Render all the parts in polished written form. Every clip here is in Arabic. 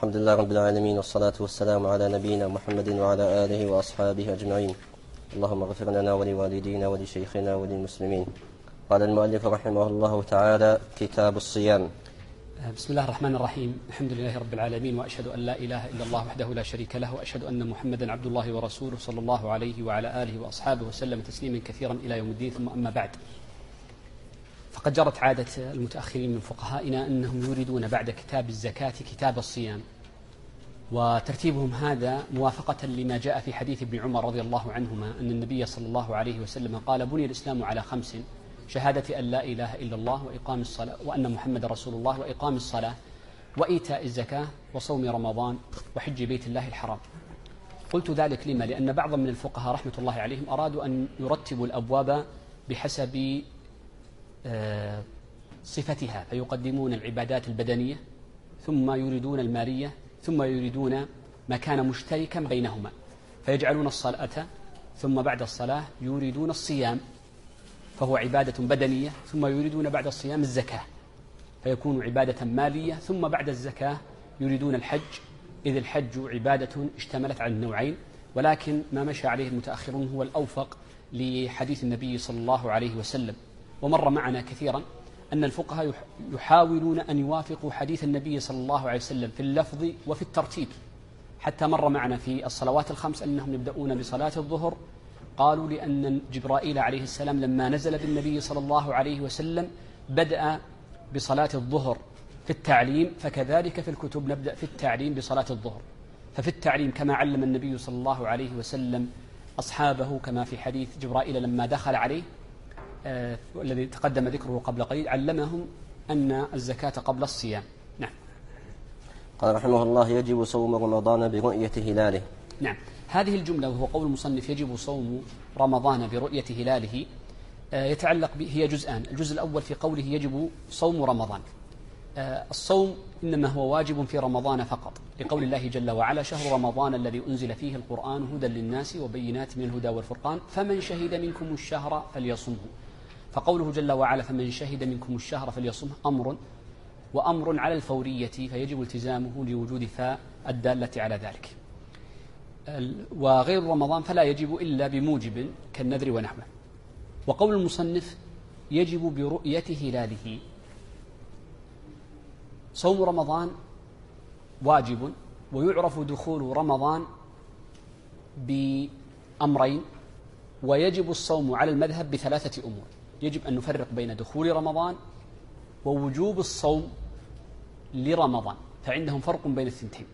الحمد لله رب العالمين، والصلاة والسلام على نبينا محمد وعلى آله وأصحابه أجمعين. اللهم اغفر لنا ولوالدينا ولشيخنا وللمسلمين. قال المؤلف رحمه الله تعالى: كتاب الصيام. بسم الله الرحمن الرحيم. الحمد لله رب العالمين، وأشهد أن لا إله إلا الله وحده لا شريك له، وأشهد أن محمدا عبد الله ورسوله صلى الله عليه وعلى آله وأصحابه وسلم تسليما كثيرا إلى يوم الدين. ثم أما بعد، فقد جرت عادة المتأخرين من فقهائنا أنهم يريدون بعد كتاب الزكاة كتاب الصيام، وترتيبهم هذا موافقة لما جاء في حديث ابن عمر رضي الله عنهما أن النبي صلى الله عليه وسلم قال: بني الإسلام على 5: شهادة أن لا إله إلا الله، وإقام الصلاة، وأن محمد رسول الله، وإقام الصلاة، وإيتاء الزكاة، وصوم رمضان، وحج بيت الله الحرام. قلت ذلك لما؟ لأن بعض من الفقهاء رحمة الله عليهم أرادوا أن يرتبوا الأبواب بحسب صفتها، فيقدمون العبادات البدنية، ثم يريدون المالية، ثم يريدون ما كان مشتركا بينهما، فيجعلون الصلاة، ثم بعد الصلاة يريدون الصيام فهو عبادة بدنية، ثم يريدون بعد الصيام الزكاة فيكون عبادة مالية، ثم بعد الزكاة يريدون الحج، إذ الحج عبادة اشتملت على النوعين. ولكن ما مشى عليه المتأخرون هو الأوفق لحديث النبي صلى الله عليه وسلم. ومر معنا كثيرا أن الفقهاء يحاولون أن يوافقوا حديث النبي صلى الله عليه وسلم في اللفظ وفي الترتيب، حتى مر معنا في الصلوات الخمس أنهم يبدأون بصلاة الظهر، قالوا لأن جبرائيل عليه السلام لما نزل بالنبي صلى الله عليه وسلم بدأ بصلاة الظهر في التعليم، فكذلك في الكتب نبدأ في التعليم بصلاة الظهر. ففي التعليم كما علم النبي صلى الله عليه وسلم أصحابه، كما في حديث جبرائيل لما دخل عليه والذي تقدم ذكره قبل قليل، علمهم أن الزكاة قبل الصيام. نعم. قال رحمه الله: يجب صوم رمضان برؤية هلاله. نعم، هذه الجملة وهو قول المصنف يجب صوم رمضان برؤية هلاله يتعلق به، هي جزءان. الجزء الأول في قوله يجب صوم رمضان. الصوم إنما هو واجب في رمضان فقط، لقول الله جل وعلا: شهر رمضان الذي أنزل فيه القرآن هدى للناس وبينات من الهدى والفرقان فمن شهد منكم الشهر فليصمه. فقوله جل وعلا فمن شهد منكم الشهر فليصمه أمر، وأمر على الفورية، فيجب التزامه لوجود فاء الدالة على ذلك. وغير رمضان فلا يجب إلا بموجب كالنذر ونحوه. وقول المصنف يجب برؤية هلاله، صوم رمضان واجب، ويعرف دخول رمضان بأمرين، ويجب الصوم على المذهب بثلاثة أمور. يجب أن نفرق بين دخول رمضان ووجوب الصوم لرمضان، فعندهم فرق بين الثنتين.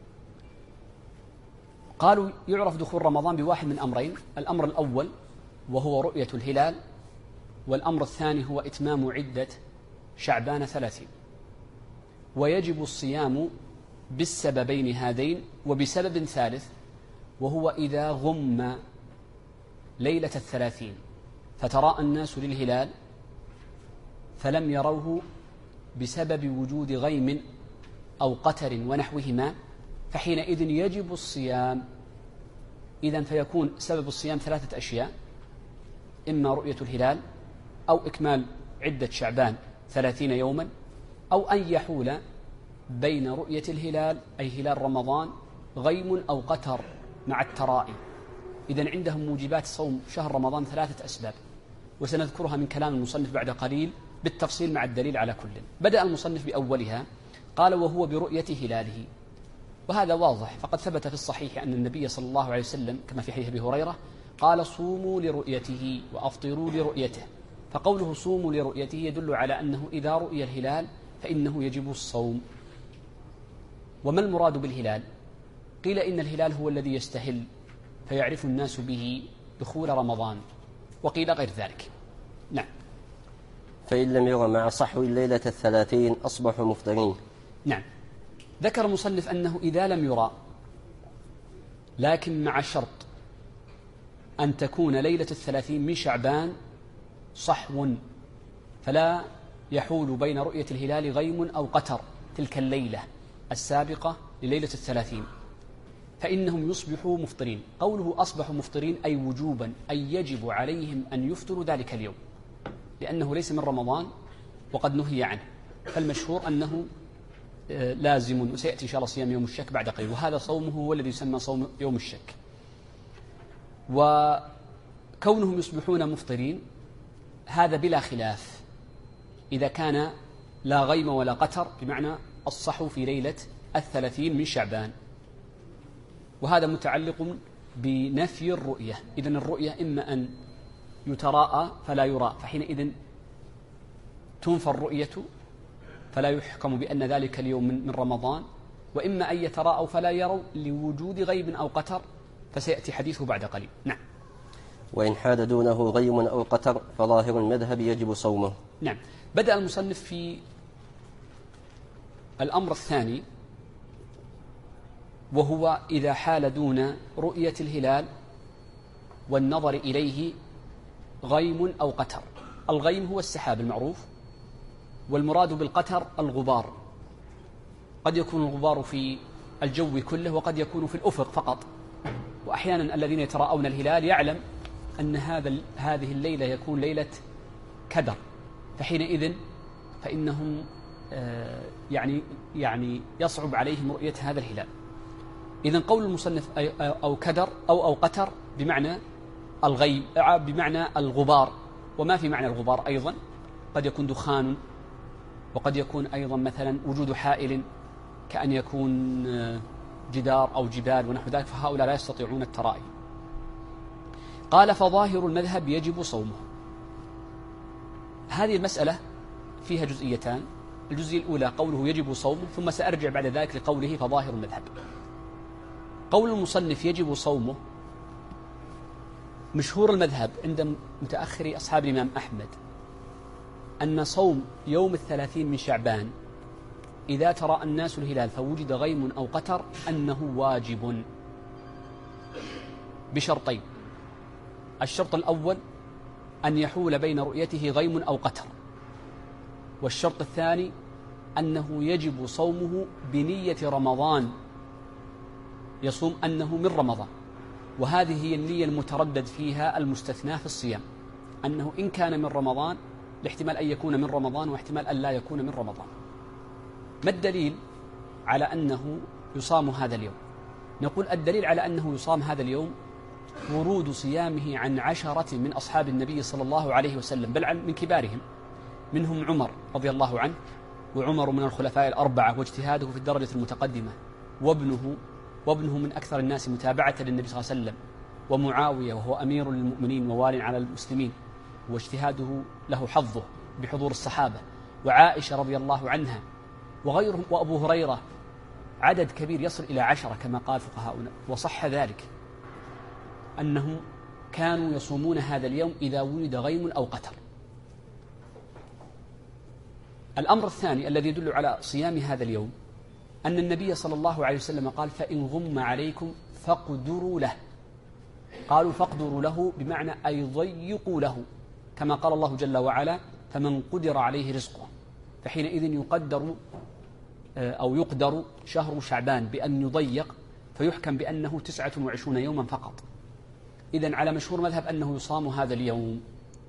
قالوا يعرف دخول رمضان بواحد من أمرين: الأمر الأول وهو رؤية الهلال، والأمر الثاني هو إتمام عدة شعبان 30. ويجب الصيام بالسببين هذين وبسبب ثالث، وهو إذا غم ليلة 30 فتراءى الناس للهلال فلم يروه بسبب وجود غيم أو قتر ونحوهما، فحينئذ يجب الصيام. إذن فيكون سبب الصيام 3 أشياء: إما رؤية الهلال، أو إكمال عدة شعبان 30 يوما، أو أن يحول بين رؤية الهلال أي هلال رمضان غيم أو قتر مع الترائي. إذن عندهم موجبات صوم شهر رمضان 3 أسباب، وسنذكرها من كلام المصنف بعد قليل بالتفصيل مع الدليل على كل. بدأ المصنف بأولها، قال: وهو برؤية هلاله. وهذا واضح، فقد ثبت في الصحيح أن النبي صلى الله عليه وسلم كما في حديث أبي هريرة قال: صوموا لرؤيته وأفطروا لرؤيته. فقوله صوموا لرؤيته يدل على أنه إذا رؤي الهلال فإنه يجب الصوم. وما المراد بالهلال؟ قيل إن الهلال هو الذي يستهل فيعرف الناس به دخول رمضان، وقيل غير ذلك. نعم. فإن لم يرى مع صحو الليلة 30 أصبحوا مفطرين. نعم. ذكر المصنف أنه إذا لم يرى، لكن مع شرط أن تكون ليلة 30 من شعبان صحو، فلا يحول بين رؤية الهلال غيم أو قتر تلك الليلة السابقة لليلة 30، فإنهم يصبحوا مفطرين. قوله أصبحوا مفطرين أي وجوبا، أي يجب عليهم أن يفطروا ذلك اليوم، لأنه ليس من رمضان وقد نهي عنه. فالمشهور أنه لازم، وسيأتي إن شاء الله صيام يوم الشك بعد قليل، وهذا صومه هو الذي يسمى صوم يوم الشك. وكونهم يصبحون مفطرين هذا بلا خلاف إذا كان لا غيم ولا قتر، بمعنى الصحو في ليلة 30 من شعبان، وهذا متعلق بنفي الرؤية. إذن الرؤية إما أن يتراءى فلا يرى، فحينئذ تنفى الرؤية فلا يحكم بأن ذلك اليوم من رمضان، وإما أن يتراءوا فلا يروا لوجود غيب أو قتر، فسيأتي حديثه بعد قليل. نعم. وإن حال دونه غيم أو قتر فظاهر المذهب يجب صومه. نعم. بدأ المصنف في الأمر الثاني، وهو إذا حال دون رؤية الهلال والنظر إليه غيم أو قتر. الغيم هو السحاب المعروف، والمراد بالقتر الغبار. قد يكون الغبار في الجو كله، وقد يكون في الأفق فقط. وأحيانا الذين يتراءون الهلال يعلم أن هذه الليلة يكون ليلة كدر، فحينئذ فإنهم يعني يصعب عليهم رؤية هذا الهلال. إذن قول المصنف أو كدر أو قتر بمعنى الغيب، بمعنى الغبار. وما في معنى الغبار أيضا قد يكون دخان، وقد يكون أيضا مثلا وجود حائل كأن يكون جدار أو جبال ونحو ذلك، فهؤلاء لا يستطيعون الترائي. قال فظاهر المذهب يجب صومه. هذه المسألة فيها جزئيتان. الجزئية الأولى قوله يجب صومه، ثم سأرجع بعد ذلك لقوله فظاهر المذهب. قول المصنف يجب صومه، مشهور المذهب عند متأخر أصحاب الإمام أحمد أن صوم يوم 30 من شعبان إذا ترى الناس الهلال فوجد غيم أو قتر أنه واجب بشرطين. الشرط الأول أن يحول بين رؤيته غيم أو قتر، والشرط الثاني أنه يجب صومه بنية رمضان، يصوم أنه من رمضان. وهذه هي النية المتردد فيها المستثنى في الصيام، أنه إن كان من رمضان لاحتمال أن يكون من رمضان واحتمال أن لا يكون من رمضان. ما الدليل على أنه يصام هذا اليوم؟ نقول الدليل على أنه يصام هذا اليوم ورود صيامه عن 10 من أصحاب النبي صلى الله عليه وسلم، بل من كبارهم، منهم عمر رضي الله عنه، وعمر من الخلفاء ال4، واجتهاده في الدرجة المتقدمة، وابنه من أكثر الناس متابعة للنبي صلى الله عليه وسلم، ومعاوية وهو أمير للمؤمنين ووال على المسلمين، واجتهاده له حظه بحضور الصحابة، وعائشة رضي الله عنها وغيرهم، وأبو هريرة. عدد كبير يصل إلى 10 كما قال فقهاؤنا. وصح ذلك أنهم كانوا يصومون هذا اليوم إذا ولد غيم أو قتر. الأمر الثاني الذي يدل على صيام هذا اليوم أن النبي صلى الله عليه وسلم قال فإن غم عليكم فاقدروا له. قالوا فاقدروا له بمعنى أي ضيقوا له، كما قال الله جل وعلا فمن قدر عليه رزقه، فحينئذ يقدر شهر شعبان بأن يضيق، فيحكم بأنه 29 يوما فقط. إذن على مشهور مذهب أنه يصام هذا اليوم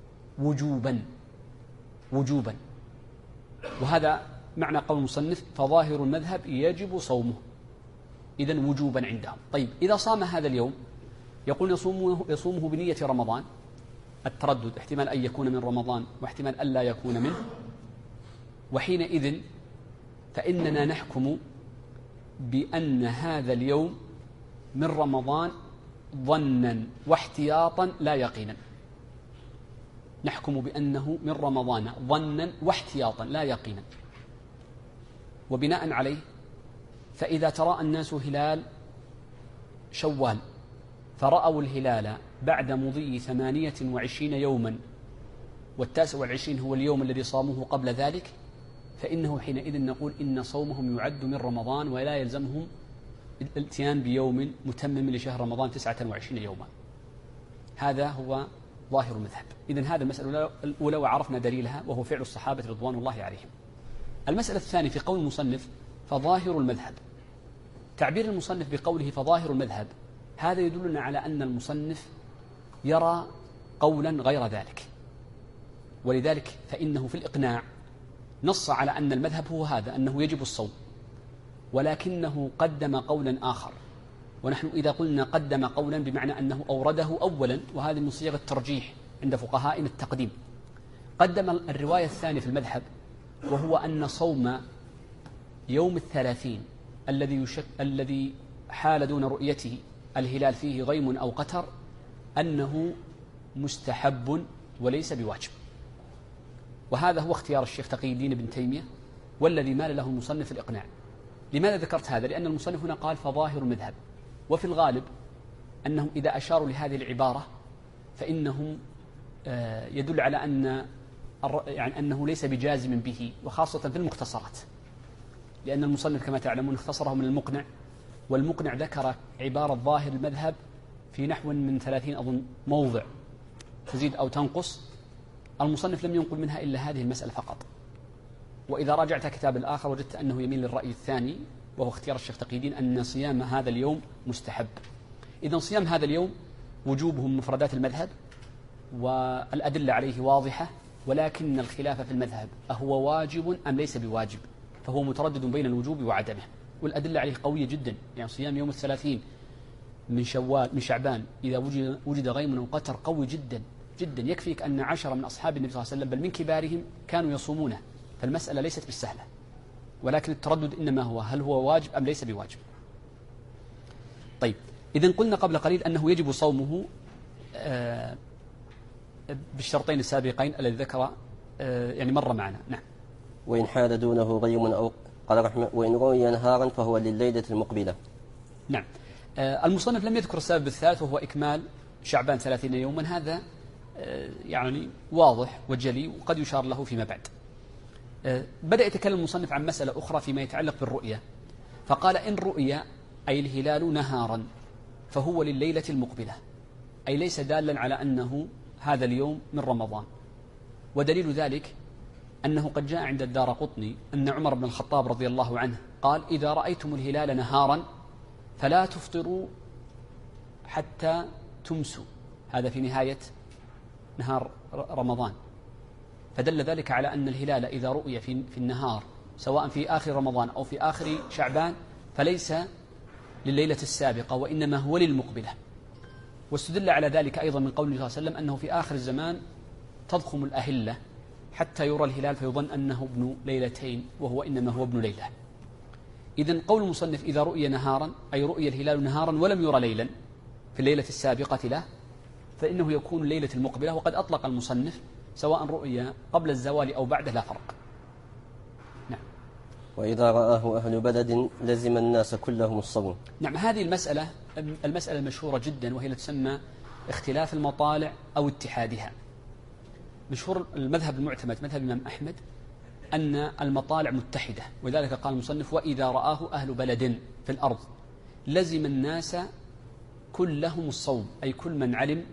وجوبا، وهذا معنى قول المصنف فظاهر المذهب يجب صومه، إذن وجوبا عندهم. طيب إذا صام هذا اليوم يقول يصومه بنية رمضان، التردد احتمال أن يكون من رمضان واحتمال أن لا يكون منه، وحينئذ فإننا نحكم بأن هذا اليوم من رمضان ظنا واحتياطا لا يقينا. نحكم بأنه من رمضان ظنا واحتياطا لا يقينا. وبناء عليه فإذا تراءى الناس هلال شوال فرأوا الهلال بعد مضي 28 يوما، وال29 هو اليوم الذي صاموه قبل ذلك، فإنه حينئذ نقول إن صومهم يعد من رمضان ولا يلزمهم الاتيان بيوم متمم لشهر رمضان 29 يوما. هذا هو ظاهر المذهب. إذن هذا المسألة الأولى وعرفنا دليلها، وهو فعل الصحابة رضوان الله عليهم. المسألة الثانية في قول المصنف فظاهر المذهب، تعبير المصنف بقوله فظاهر المذهب هذا يدلنا على أن المصنف يرى قولا غير ذلك، ولذلك فإنه في الإقناع نص على أن المذهب هو هذا، أنه يجب الصوم، ولكنه قدم قولا آخر. ونحن إذا قلنا قدم قولا بمعنى أنه أورده أولا، وهذه من صيغ الترجيح عند فقهائنا التقديم. قدم الرواية الثانية في المذهب، وهو أن صوم يوم 30 الذي حال دون رؤيته الهلال فيه غيم أو قتر أنه مستحب وليس بواجب. وهذا هو اختيار الشيخ تقي الدين ابن تيمية، والذي مال له المصنف الإقناع. لماذا ذكرت هذا؟ لأن المصنف هنا قال فظاهر المذهب، وفي الغالب أنهم إذا أشاروا لهذه العبارة فإنهم يدل على أنه ليس بجازم به، وخاصة في المختصرات، لأن المصنف كما تعلمون اختصره من المقنع، والمقنع ذكر عبارة ظاهر المذهب في نحو من 30 أظن موضع، تزيد أو تنقص. المصنف لم ينقل منها إلا هذه المسألة فقط. وإذا راجعت كتاب الآخر وجدت أنه يميل للرأي الثاني، وهو اختيار الشيخ تقي الدين أن صيام هذا اليوم مستحب. إذن صيام هذا اليوم وجوبه من مفردات المذهب، والأدلة عليه واضحة، ولكن الخلاف في المذهب أهو واجب أم ليس بواجب، فهو متردد بين الوجوب وعدمه، والأدلة عليه قوية جدا. يعني صيام يوم 30 من شعبان إذا وجد غيم أو قتر قوي جدا جدا، يكفيك أن 10 من أصحاب النبي صلى الله عليه وسلم بل من كبارهم كانوا يصومونه، فالمسألة ليست بالسهلة، ولكن التردد إنما هو هل هو واجب أم ليس بواجب. طيب، إذن قلنا قبل قليل أنه يجب صومه بالشرطين السابقين الذي ذكر يعني مر معنا. نعم. وإن حال دونه غيم أو قال رحمه وإن رؤي نهارا فهو لليلة المقبلة. نعم. المصنف لم يذكر السبب الثالث وهو إكمال شعبان 30 يوما، هذا يعني واضح وجلي وقد يشار له فيما بعد. بدأ يتكلم المصنف عن مسألة أخرى فيما يتعلق بالرؤية، فقال إن رؤي أي الهلال نهارا فهو لليلة المقبلة، أي ليس دالا على أنه هذا اليوم من رمضان. ودليل ذلك أنه قد جاء عند الدارقطني أن عمر بن الخطاب رضي الله عنه قال إذا رأيتم الهلال نهارا فلا تفطروا حتى تمسوا، هذا في نهاية نهار رمضان. فدل ذلك على أن الهلال إذا رؤي في النهار سواء في آخر رمضان أو في آخر شعبان فليس لليلة السابقة، وإنما هو للمقبلة. واستدل على ذلك أيضا من قوله صلى الله عليه وسلم أنه في آخر الزمان تضخم الأهلة حتى يرى الهلال فيظن أنه ابن ليلتين وهو إنما هو ابن ليلة. إذن قول المصنف إذا رؤي نهارا أي رؤي الهلال نهارا ولم يرى ليلا في الليلة السابقة له، فإنه يكون الليلة المقبلة. وقد أطلق المصنف سواء رؤي قبل الزوال أو بعده لا فرق. نعم. وإذا رآه أهل بلد لزم الناس كلهم الصوم. نعم، هذه المسألة المشهورة جدا، وهي تسمى اختلاف المطالع أو اتحادها. مشهور المذهب المعتمد مذهب الإمام أحمد أن المطالع متحدة، وذلك قال المصنف وإذا رآه أهل بلد في الأرض لزم الناس كلهم الصوم، أي كل من علم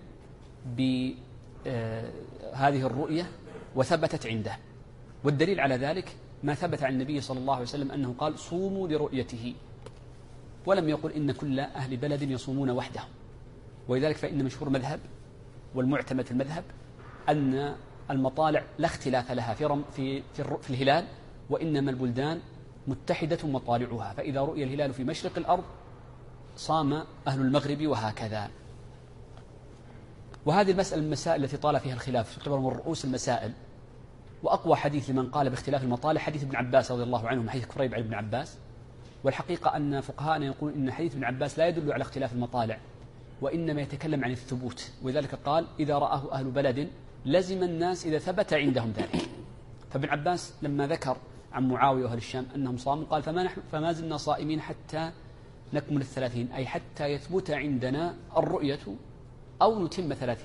بهذه الرؤية وثبتت عنده. والدليل على ذلك ما ثبت عن النبي صلى الله عليه وسلم أنه قال صوموا لرؤيته، ولم يقل إن كل أهل بلد يصومون وحدهم. ولذلك فإن مشهور مذهب والمعتمد في المذهب أن المطالع لا اختلاف لها في الهلال، وإنما البلدان متحدة مطالعها، فإذا رؤي الهلال في مشرق الأرض صام أهل المغرب وهكذا. وهذه المسألة من المسائل التي طال فيها الخلاف، تعتبر من رؤوس المسائل. وأقوى حديث لمن قال باختلاف المطالع حديث ابن عباس رضي الله عنه، حديث كريب عن ابن عباس. والحقيقة أن فقهاءنا يقولون إن حديث ابن عباس لا يدل على اختلاف المطالع، وإنما يتكلم عن الثبوت. ولذلك قال إذا رآه أهل بلد لزم الناس إذا ثبت عندهم ذلك. فابن عباس لما ذكر عن معاوية وأهل الشام أنهم صاموا قال فما زلنا صائمين حتى نكمل 30، أي حتى يثبت عندنا الرؤية أو نتم 30.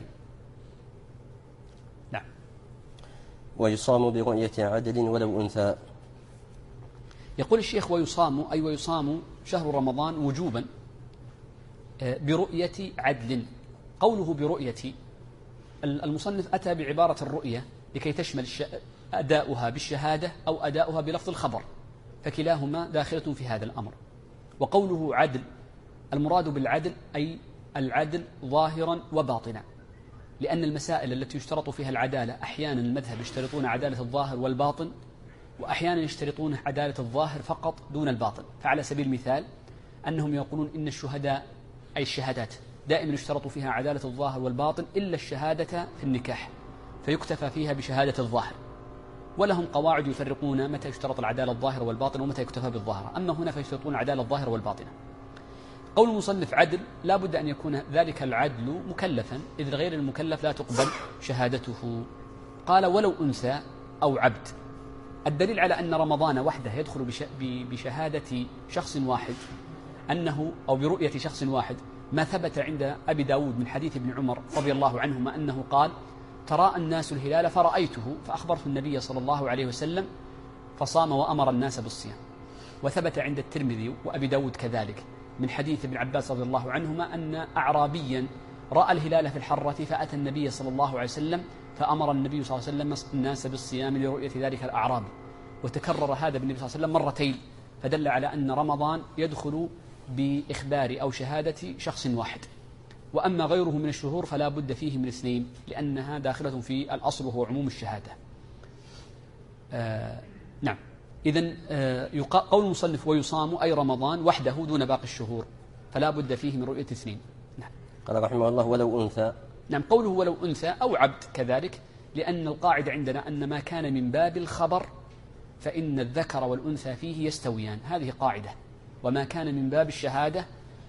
نعم. ويصام برؤية عدل ولو أنثى. يقول الشيخ ويصام أي ويصام شهر رمضان وجوبا برؤية عدل. قوله برؤية، المصنف أتى بعبارة الرؤية لكي تشمل أداؤها بالشهادة أو أداؤها بلفظ الخبر، فكلاهما داخلة في هذا الأمر. وقوله عدل، المراد بالعدل أي العدل ظاهرا وباطنا، لأن المسائل التي يشترط فيها العدالة أحيانا المذهب يشترطون عدالة الظاهر والباطن، وأحيانا يشترطون عدالة الظاهر فقط دون الباطن. فعلى سبيل المثال أنهم يقولون إن الشهداء أي الشهادات دائما يشترط فيها عدالة الظاهر والباطن إلا الشهادة في النكاح، فيكتفى فيها بشهادة الظاهر. ولهم قواعد يفرقون متى يشترط العدالة الظاهر والباطن ومتى يكتفى بالظاهر، أما هنا فيشترطون العدالة الظاهر والباطنة. قول المصنف عدل، لا بد أن يكون ذلك العدل مكلفا، إذ غير المكلف لا تقبل شهادته. قال ولو أنثى أو عبد. الدليل على أن رمضان وحده يدخل بشهادة شخص واحد أنه أو برؤية شخص واحد ما ثبت عند أبي داود من حديث ابن عمر رضي الله عنهما أنه قال: تراءى الناس الهلال فرأيته فأخبرت النبي صلى الله عليه وسلم فصام وأمر الناس بالصيام. وثبت عند الترمذي وأبي داود كذلك من حديث ابن عباس رضي الله عنهما أن أعرابيا رأى الهلال في الحرة فأتى النبي صلى الله عليه وسلم فأمر النبي صلى الله عليه وسلم الناس بالصيام لرؤية ذلك الأعرابي. وتكرر هذا بالنبي صلى الله عليه وسلم مرتين، فدل على أن رمضان يدخل بإخبار أو شهادة شخص واحد. وأما غيره من الشهور فلا بد فيه من اثنين، لأنها داخلة في الأصل وهو عموم الشهادة. نعم. إذن قول المصنف ويصام أي رمضان وحده دون باقي الشهور، فلا بد فيه من رؤية اثنين. نعم. قال رحمه الله ولو أنثى. نعم، قوله ولو أنثى أو عبد كذلك، لأن القاعدة عندنا أن ما كان من باب الخبر فإن الذكر والأنثى فيه يستويان، هذه قاعدة. وما كان من باب الشهادة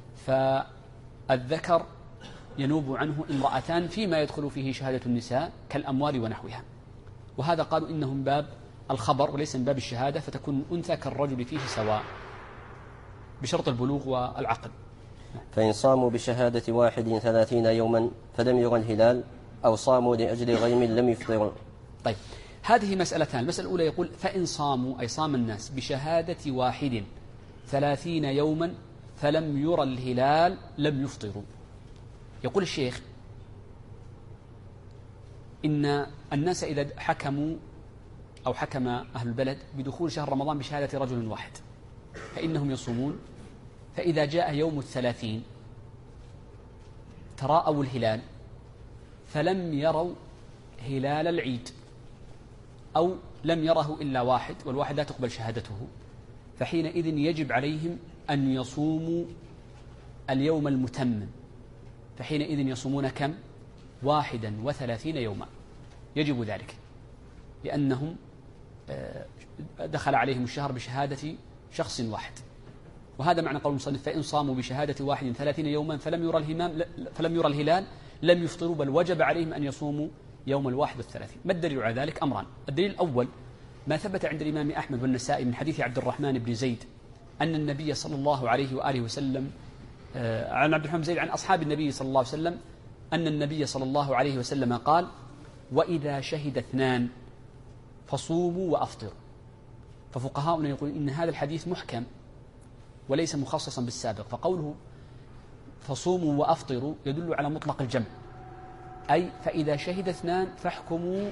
فالذكر ينوب عنه امرأتان فيما يدخل فيه شهادة النساء كالأموال ونحوها. وهذا قالوا إنه من باب الخبر وليس من باب الشهادة، فتكون الأنثى كالرجل فيه سواء بشرط البلوغ والعقل. فإن صاموا بشهادة واحد 30 يوما فلم يرى الهلال أو صاموا لأجل غيم لم يفطروا. طيب، هذه مسألتان. المسألة الأولى يقول فإن صاموا أي صام الناس بشهادة واحد 30 يوما فلم يرى الهلال لم يفطروا. يقول الشيخ إن الناس إذا حكموا أو حكم أهل البلد بدخول شهر رمضان بشهادة رجل واحد فإنهم يصومون، فإذا جاء يوم 30 تراءوا الهلال فلم يروا هلال العيد أو لم يره إلا واحد، والواحد لا تقبل شهادته، فحينئذ يجب عليهم أن يصوموا اليوم المتمم. فحينئذ يصومون كم؟ 31 يوما. يجب ذلك لأنهم دخل عليهم الشهر بشهادة شخص واحد. وهذا معنى قول المصنف فإن صاموا بشهادة واحد 30 يوما فلم يرى الهلال لم يفطروا، بل وجب عليهم أن يصوموا يوم 31. ما الدليل على ذلك؟ أمران. الدليل الأول ما ثبت عند الإمام أحمد والنسائي من حديث عبد الرحمن بن زيد أن النبي صلى الله عليه وآله وسلم عن عبد الرحمن بن زيد عن أصحاب النبي صلى الله عليه وسلم أن النبي صلى الله عليه وسلم قال: وإذا شهد 2 فصوموا وأفطروا. ففقهاؤنا يقولون إن هذا الحديث محكم وليس مخصصا بالسابق، فقوله فصوموا وأفطروا يدل على مطلق الجمع، أي فإذا شهد 2 فاحكموا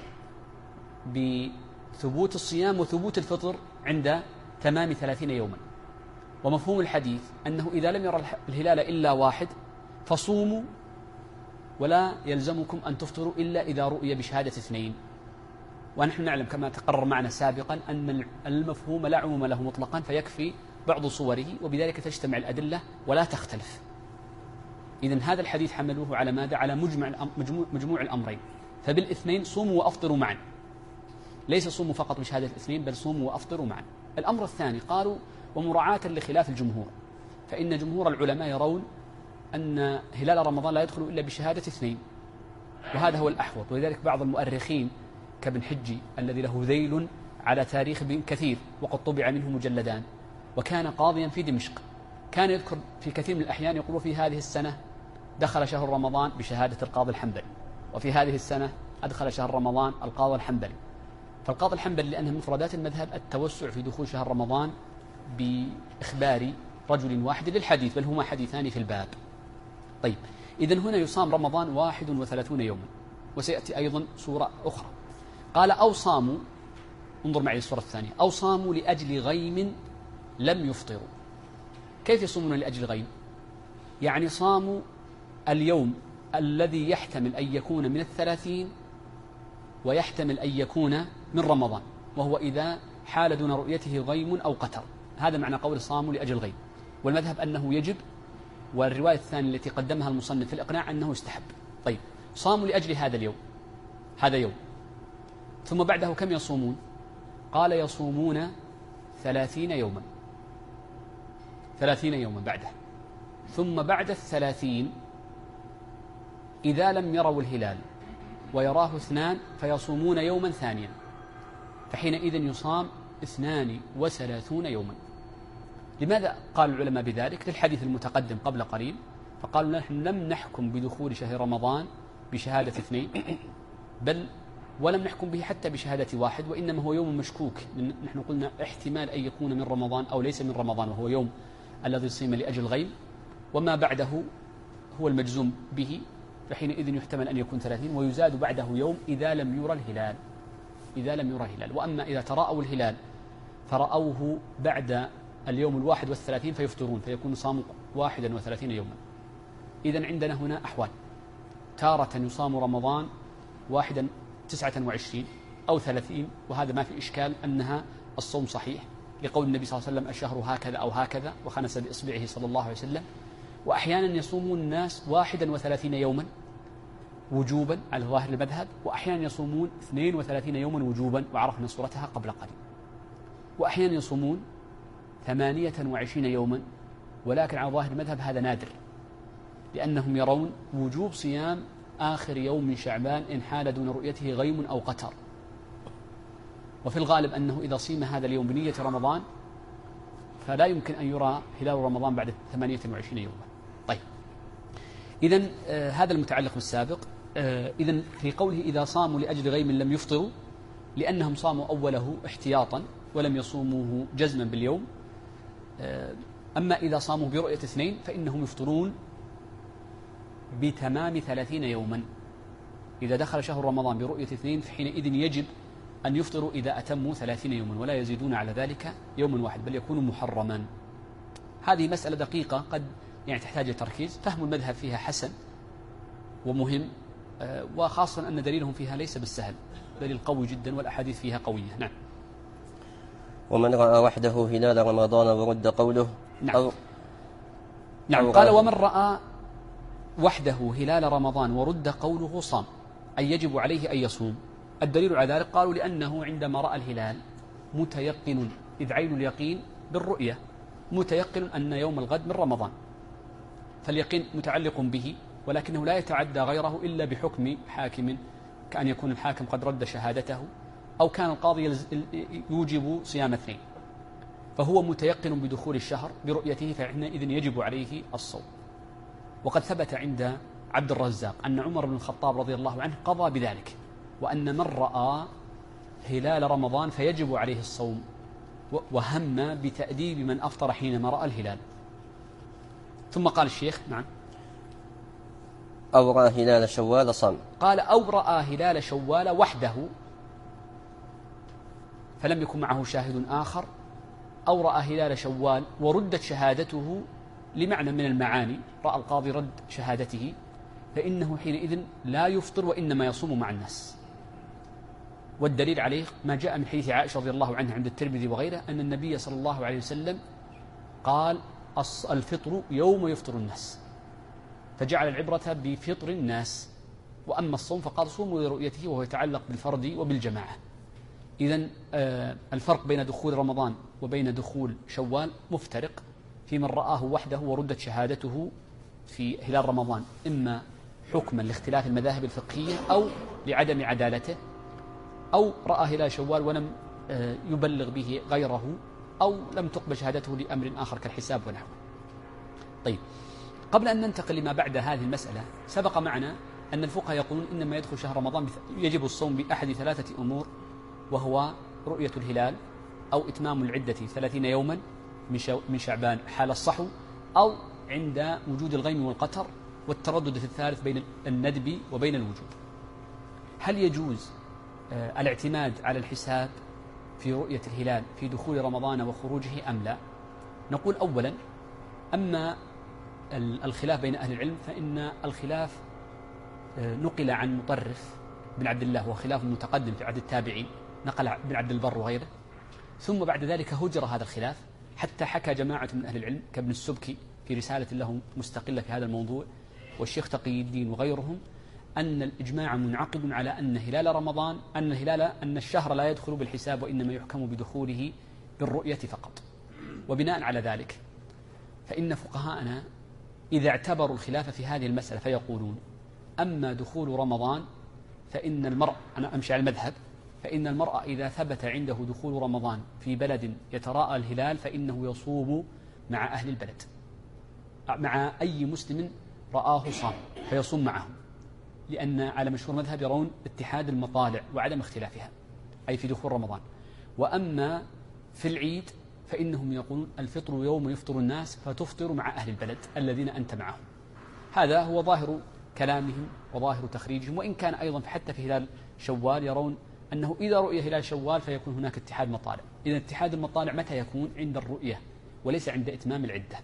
بثبوت الصيام وثبوت الفطر عند تمام 30 يوما. ومفهوم الحديث أنه إذا لم يرى الهلال إلا واحد فصوموا ولا يلزمكم أن تفطروا إلا إذا رؤي بشهادة 2. ونحن نعلم كما تقرر معنا سابقا أن المفهوم لا عموم له مطلقا، فيكفي بعض صوره وبذلك تجتمع الأدلة ولا تختلف. إذن هذا الحديث حملوه على ماذا؟ على مجموع الأمرين، فبالاثنين صوموا وأفطروا معا، ليس صوموا فقط بشهادة 2، بل صوموا وأفطروا معا. الأمر الثاني قالوا ومراعاة لخلاف الجمهور، فإن جمهور العلماء يرون أن هلال رمضان لا يدخل إلا بشهادة 2، وهذا هو الأحوط. ولذلك بعض المؤرخين كابن حجي الذي له ذيل على تاريخ كثير وقد طبع منه مجلدان، وكان قاضيا في دمشق، كان يذكر في كثير من الأحيان يقول في هذه السنة دخل شهر رمضان بشهادة القاضي الحنبلي، وفي هذه السنة أدخل شهر رمضان القاضي الحنبلي. فالقاضي الحنبلي لأنه من مفردات المذهب التوسع في دخول شهر رمضان بإخبار رجل واحد للحديث، بل هما حديثان في الباب. طيب، إذن هنا يصام رمضان 31 يوما، وسيأتي أيضا صورة أخرى. قال أو صاموا، انظر معي الصورة الثانية، أو صاموا لأجل غيم لم يفطروا. كيف يصومون لأجل غيم؟ يعني صاموا اليوم الذي يحتمل أن يكون من 30 ويحتمل أن يكون من رمضان، وهو إذا حال دون رؤيته غيم أو قتر. هذا معنى قول صاموا لأجل الغيم، والمذهب أنه يجب، والرواية الثانية التي قدمها المصنف في الإقناع أنه يستحب. طيب، صاموا لأجل هذا اليوم، هذا يوم، ثم بعده كم يصومون؟ قال يصومون 30 يوما، 30 يوما بعده، ثم بعد 30 إذا لم يروا الهلال ويراه 2 فيصومون يوما ثانيا، فحينئذ يصام 32 يوما. لماذا قال العلماء بذلك؟ للحديث المتقدم قبل قليل، فقالوا نحن لم نحكم بدخول شهر رمضان بشهادة 2، بل ولم نحكم به حتى بشهادة 1، وإنما هو يوم مشكوك. نحن قلنا احتمال أن يكون من رمضان أو ليس من رمضان، وهو يوم الذي صيم لأجل الغيم، وما بعده هو المجزوم به، فحينئذ يحتمل أن يكون 30 ويزاد بعده يوم إذا لم يرى الهلال، إذا لم يرى الهلال. وأما إذا تراءوا الهلال فرأوه بعد اليوم 31 فيفطرون، فيكون صاموا 31 يوما. إذن عندنا هنا أحوال: تارة يصام رمضان 29 أو 30، وهذا ما في إشكال أنها الصوم صحيح، لقول النبي صلى الله عليه وسلم الشهر هكذا أو هكذا، وخنس بإصبعه صلى الله عليه وسلم. وأحيانا يصومون الناس 31 يوما وجوبا على ظاهر المذهب، وأحيانا يصومون 32 يوما وجوبا، وعرفنا صورتها قبل قليل. وأحيانا يصومون 28 يوما، ولكن على ظاهر المذهب هذا نادر، لأنهم يرون وجوب صيام آخر يوم من شعبان إن حال دون رؤيته غيم أو قتر، وفي الغالب أنه إذا صيم هذا اليوم بنية رمضان فلا يمكن أن يرى هلال رمضان بعد 28 يوما. طيب، إذن هذا المتعلق بالسابق. إذن في قوله إذا صاموا لأجل غيم لم يفطروا، لأنهم صاموا أوله احتياطا ولم يصوموه جزما باليوم. أما إذا صاموا برؤية 2 فإنهم يفطرون بتمام 30 يوما. إذا دخل شهر رمضان برؤية 2 فحينئذ يجب أن يفطروا إذا أتموا 30 يوما، ولا يزيدون على ذلك يوم واحد، بل يكون محرما. هذه مسألة دقيقة قد تحتاج تركيز، فهم المذهب فيها حسن ومهم، وخاصة أن دليلهم فيها ليس بالسهل، دليل قوي جدا، والأحاديث فيها قوية. نعم. ومن رأى وحده هلال رمضان ورد قوله. نعم. نعم. قال ومن رأى وحده هلال رمضان ورد قوله صام، أي يجب عليه أن يصوم. الدليل على ذلك قالوا لأنه عندما رأى الهلال متيقن، إذ عين اليقين بالرؤية، متيقن أن يوم الغد من رمضان، فاليقين متعلق به، ولكنه لا يتعدى غيره إلا بحكم حاكم، كأن يكون الحاكم قد رد شهادته، أو كان القاضي يوجب صيام 2، فهو متيقن بدخول الشهر برؤيته، فحينئذ يجب عليه الصوم. وقد ثبت عند عبد الرزاق أن عمر بن الخطاب رضي الله عنه قضى بذلك، وأن من رأى هلال رمضان فيجب عليه الصوم، وهم بتأديب من أفطر حينما رأى الهلال. ثم قال الشيخ: نعم. أو رأى هلال شوال صام. قال أو رأى هلال شوال وحده فلم يكن معه شاهد آخر، أو رأى هلال شوال وردت شهادته لمعنى من المعاني، رأى القاضي رد شهادته، فإنه حينئذ لا يفطر وإنما يصوم مع الناس. والدليل عليه ما جاء من حديث عائشة رضي الله عنها عند الترمذي وغيره، أن النبي صلى الله عليه وسلم قال الفطر يوم يفطر الناس، فجعل العبرة بفطر الناس، وأما الصوم فقال صوموا لرؤيته، وهو يتعلق بالفرد وبالجماعة. إذن الفرق بين دخول رمضان وبين دخول شوال مفترق في من رآه وحده وردت شهادته في هلال رمضان، إما حكما لاختلاف المذاهب الفقهية أو لعدم عدالته، أو رأى هلال شوال ولم يبلغ به غيره، أو لم تقبل شهادته لأمر آخر كالحساب ونحوه. طيب، قبل أن ننتقل لما بعد هذه المسألة، سبق معنا أن الفقهاء يقولون إنما يدخل شهر رمضان يجب الصوم بأحد 3 أمور، وهو رؤية الهلال، أو إتمام العدة 30 يوما من شعبان حال الصحو، أو عند وجود الغيم والقتر، والتردد في الثالث بين الندب وبين الوجوب. هل يجوز الاعتماد على الحساب في رؤية الهلال في دخول رمضان وخروجه أم لا؟ نقول أولا: أما الخلاف بين أهل العلم فإن الخلاف نقل عن مطرف بن عبد الله، وخلاف متقدم في عهد التابعين، نقل بن عبد البر وغيره، ثم بعد ذلك هجر هذا الخلاف، حتى حكى جماعة من أهل العلم كابن السبكي في رسالة له مستقلة في هذا الموضوع، والشيخ تقي الدين وغيرهم، أن الإجماع منعقد على أن هلال رمضان أن الشهر لا يدخل بالحساب، وإنما يحكم بدخوله بالرؤية فقط. وبناء على ذلك فإن فقهاءنا إذا اعتبروا الخلاف في هذه المسألة فيقولون: أما دخول رمضان فإن المرء، أنا أمشي على المذهب، فإن المرء إذا ثبت عنده دخول رمضان في بلد يتراءى الهلال فإنه يصوم مع أهل البلد، مع أي مسلم رآه صام فيصوم معهم، لأن على مشهور مذهب يرون اتحاد المطالع وعدم اختلافها، أي في دخول رمضان. وأما في العيد فإنهم يقولون: الفطر يوم يفطر الناس فتفطر مع أهل البلد الذين أنت معهم. هذا هو ظاهر كلامهم وظاهر تخريجهم، وإن كان أيضا حتى في هلال شوال يرون أنه إذا رؤي هلال شوال فيكون هناك اتحاد مطالع. إذا اتحاد المطالع متى يكون؟ عند الرؤية وليس عند إتمام العدة.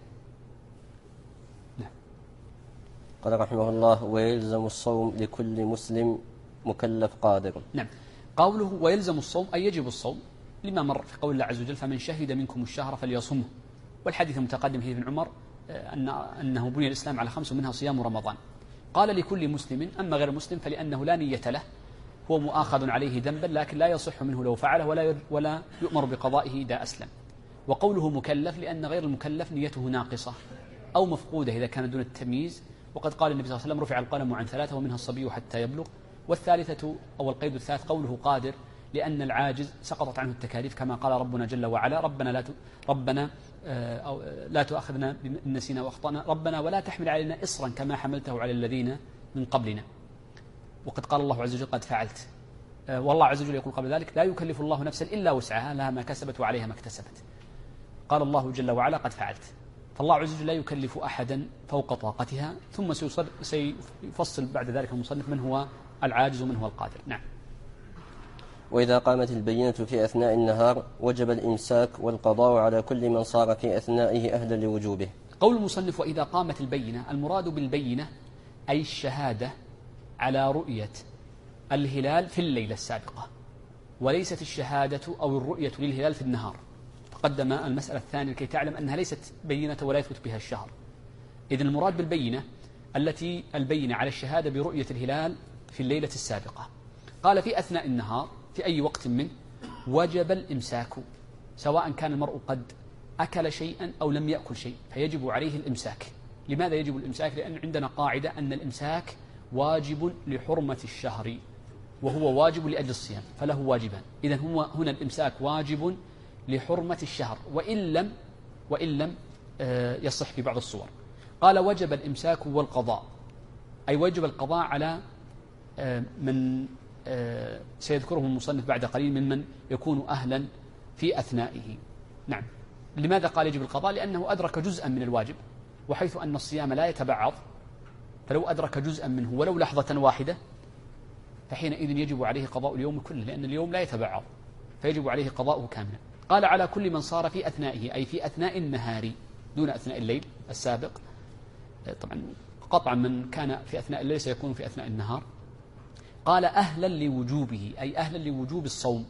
نعم. قال رحمه الله: ويلزم الصوم لكل مسلم مكلف قادر. نعم. قوله ويلزم الصوم أي يجب الصوم، لما مر في قول الله عز وجل: فمن شهد منكم الشهر فليصمه، والحديث المتقدم فيه ابن عمر أنه بني الإسلام على 5 منها صيام رمضان. قال لكل مسلم، أما غير مسلم فلأنه لا نية له، هو مؤاخذ عليه ذنبا لكن لا يصح منه لو فعله ولا يؤمر بقضائه إذا أسلم. وقوله مكلف لأن غير المكلف نيته ناقصة أو مفقودة إذا كان دون التمييز، وقد قال النبي صلى الله عليه وسلم: رفع القلم عن 3 ومنها الصبي حتى يبلغ. والثالثة أو القيد الثالث قوله قادر لأن العاجز سقطت عنه التكاليف، كما قال ربنا جل وعلا: ربنا لا تؤاخذنا إن نسينا وأخطأنا، ربنا ولا تحمل علينا إصرا كما حملته على الذين من قبلنا. وقد قال الله عز وجل: قد فعلت. والله عز وجل يقول قبل ذلك: لا يكلف الله نفسا إلا وسعها لها ما كسبت وعليها ما اكتسبت. قال الله جل وعلا: قد فعلت. فالله عز وجل لا يكلف أحدا فوق طاقتها. ثم سيفصل بعد ذلك المصنف من هو العاجز ومن هو القادر. نعم. وإذا قامت البينة في أثناء النهار وجب الإمساك والقضاء على كل من صار في أثنائه أهلا لوجوبه. قول المصنف: وإذا قامت البينة، المراد بالبينة أي الشهادة على رؤية الهلال في الليلة السابقة، وليست الشهادة أو الرؤية للهلال في النهار. تقدم المسألة الثانية لكي تعلم أنها ليست بينة ولا يثبت بها الشهر. إذن المراد بالبينة التي البينة على الشهادة برؤية الهلال في الليلة السابقة. قال: في أثناء النهار في أي وقت منه وجب الإمساك، سواء كان المرء قد أكل شيئا أو لم يأكل شيء فيجب عليه الإمساك. لماذا يجب الإمساك؟ لأن عندنا قاعدة أن الإمساك واجب لحرمة الشهر، وهو واجب لأجل الصيام، فله واجبان. إذن هنا الإمساك واجب لحرمة الشهر وإن لم يصح في بعض الصور. قال: وجب الإمساك والقضاء، أي وجب القضاء على من سيذكره المصنف بعد قليل ممن يكون أهلا في أثنائه. نعم. لماذا قال يجب القضاء؟ لأنه أدرك جزءا من الواجب، وحيث أن الصيام لا يتبعض، فلو أدرك جزءا منه ولو لحظة واحدة فحينئذ يجب عليه قضاء اليوم كله، لأن اليوم لا يتبعض فيجب عليه قضاؤه كاملا. قال: على كل من صار في أثنائه، أي في أثناء النهار دون أثناء الليل السابق. طبعا قطعا من كان في أثناء الليل سيكون في أثناء النهار. قال: أهلا لوجوبه، أي أهلا لوجوب الصوم،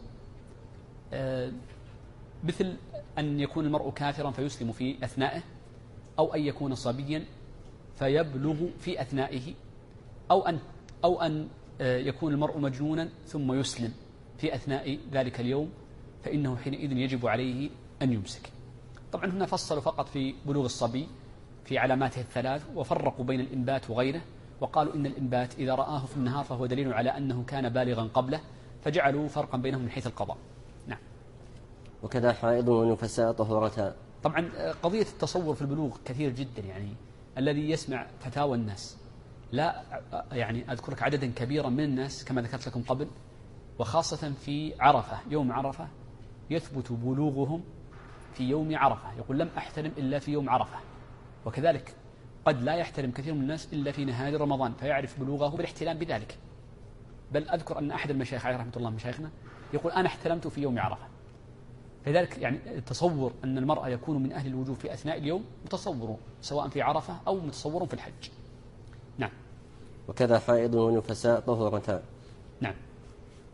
مثل أن يكون المرء كافرا فيسلم في أثنائه، أو أن يكون صبيا فيبلغ في أثنائه، أو أن يكون المرء مجنونا ثم يسلم في أثناء ذلك اليوم، فإنه حينئذ يجب عليه أن يمسك. طبعا هنا فصلوا فقط في بلوغ الصبي في علاماته الثلاث، وفرقوا بين الإنبات وغيره، وقالوا إن الإنبات إذا رآه في النهار فهو دليل على أنه كان بالغا قبله، فجعلوا فرقا بينهم من حيث القضاء. نعم. وكذا حائض ونفساء طهورتان. طبعا قضية التصور في البلوغ كثير جدا، يعني الذي يسمع فتاوى الناس، لا يعني أذكرك عددا كبيرا من الناس كما ذكرت لكم قبل، وخاصة في عرفة، يوم عرفة يثبت بلوغهم في يوم عرفة، يقول: لم أحترم إلا في يوم عرفة. وكذلك قد لا يحترم كثير من الناس إلا في نهار رمضان فيعرف بلوغه بالاحتلام بذلك. بل أذكر أن أحد المشايخ عليه رحمة الله مشايخنا يقول: أنا احتلمت في يوم عرفة. لذلك يعني تصور أن المرأة يكون من أهل الوجوب في أثناء اليوم متصور، سواء في عرفة أو متصور في الحج. نعم. وكذا حائض ونفساء طهورتان. نعم.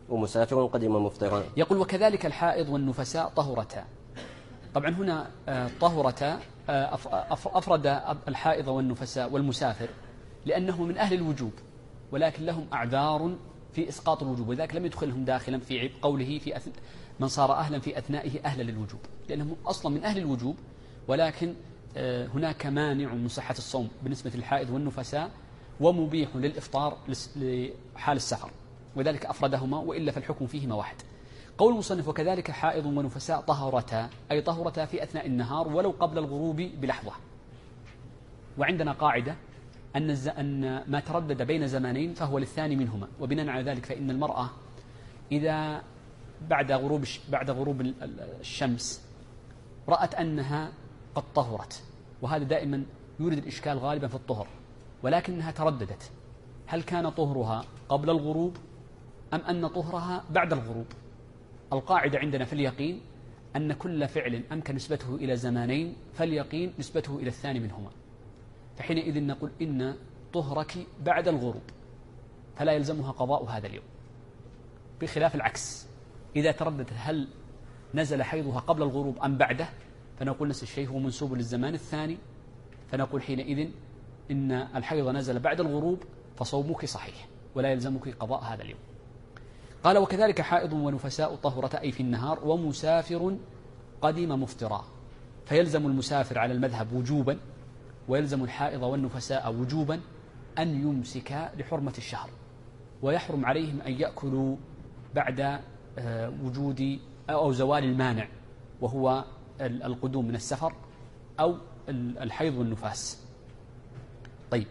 ومسافر قدم مفطرا. يقول وكذلك الحائض والنفساء طهرتا. طبعا هنا طهرتا أفرد الحائض والنفساء والمسافر لأنه من أهل الوجوب، ولكن لهم أعذار في إسقاط الوجوب، وذلك لم يدخلهم داخلا في قوله في من صار أهلا في أثنائه أهلا للوجوب، لأنهم أصلا من أهل الوجوب، ولكن هناك مانع من صحة الصوم بالنسبة للحائض والنفساء ومبيح للإفطار لحال السفر، وذلك أفردهما، وإلا فالحكم فيهما واحد. قول المصنف وكذلك حائض ونفساء طهرتا، أي طهرتا في أثناء النهار ولو قبل الغروب بلحظة. وعندنا قاعدة أن ما تردد بين زمانين فهو للثاني منهما، وبناء على ذلك فإن المرأة إذا بعد غروب الشمس رأت أنها قد طهرت، وهذا دائما يورد الإشكال غالبا في الطهر، ولكنها ترددت هل كان طهرها قبل الغروب أم أن طهرها بعد الغروب. القاعدة عندنا في اليقين أن كل فعل أمكن نسبته إلى زمانين فاليقين نسبته إلى الثاني منهما، فحينئذ نقول إن طهرك بعد الغروب فلا يلزمها قضاء هذا اليوم، بخلاف العكس إذا ترددت هل نزل حيضها قبل الغروب أم بعده فنقول نفس الشيء هو منسوب للزمان الثاني، فنقول حينئذ إن الحيض نزل بعد الغروب فصومك صحيح ولا يلزمك قضاء هذا اليوم. قال وكذلك حائض ونفساء طهرة أي في النهار ومسافر قدم مفطرا، فيلزم المسافر على المذهب وجوبا، ويلزم الحائض والنفساء وجوبا أن يمسكا لحرمة الشهر، ويحرم عليهم أن يأكلوا بعد وجود أو زوال المانع وهو القدوم من السفر أو الحيض والنفاس. طيب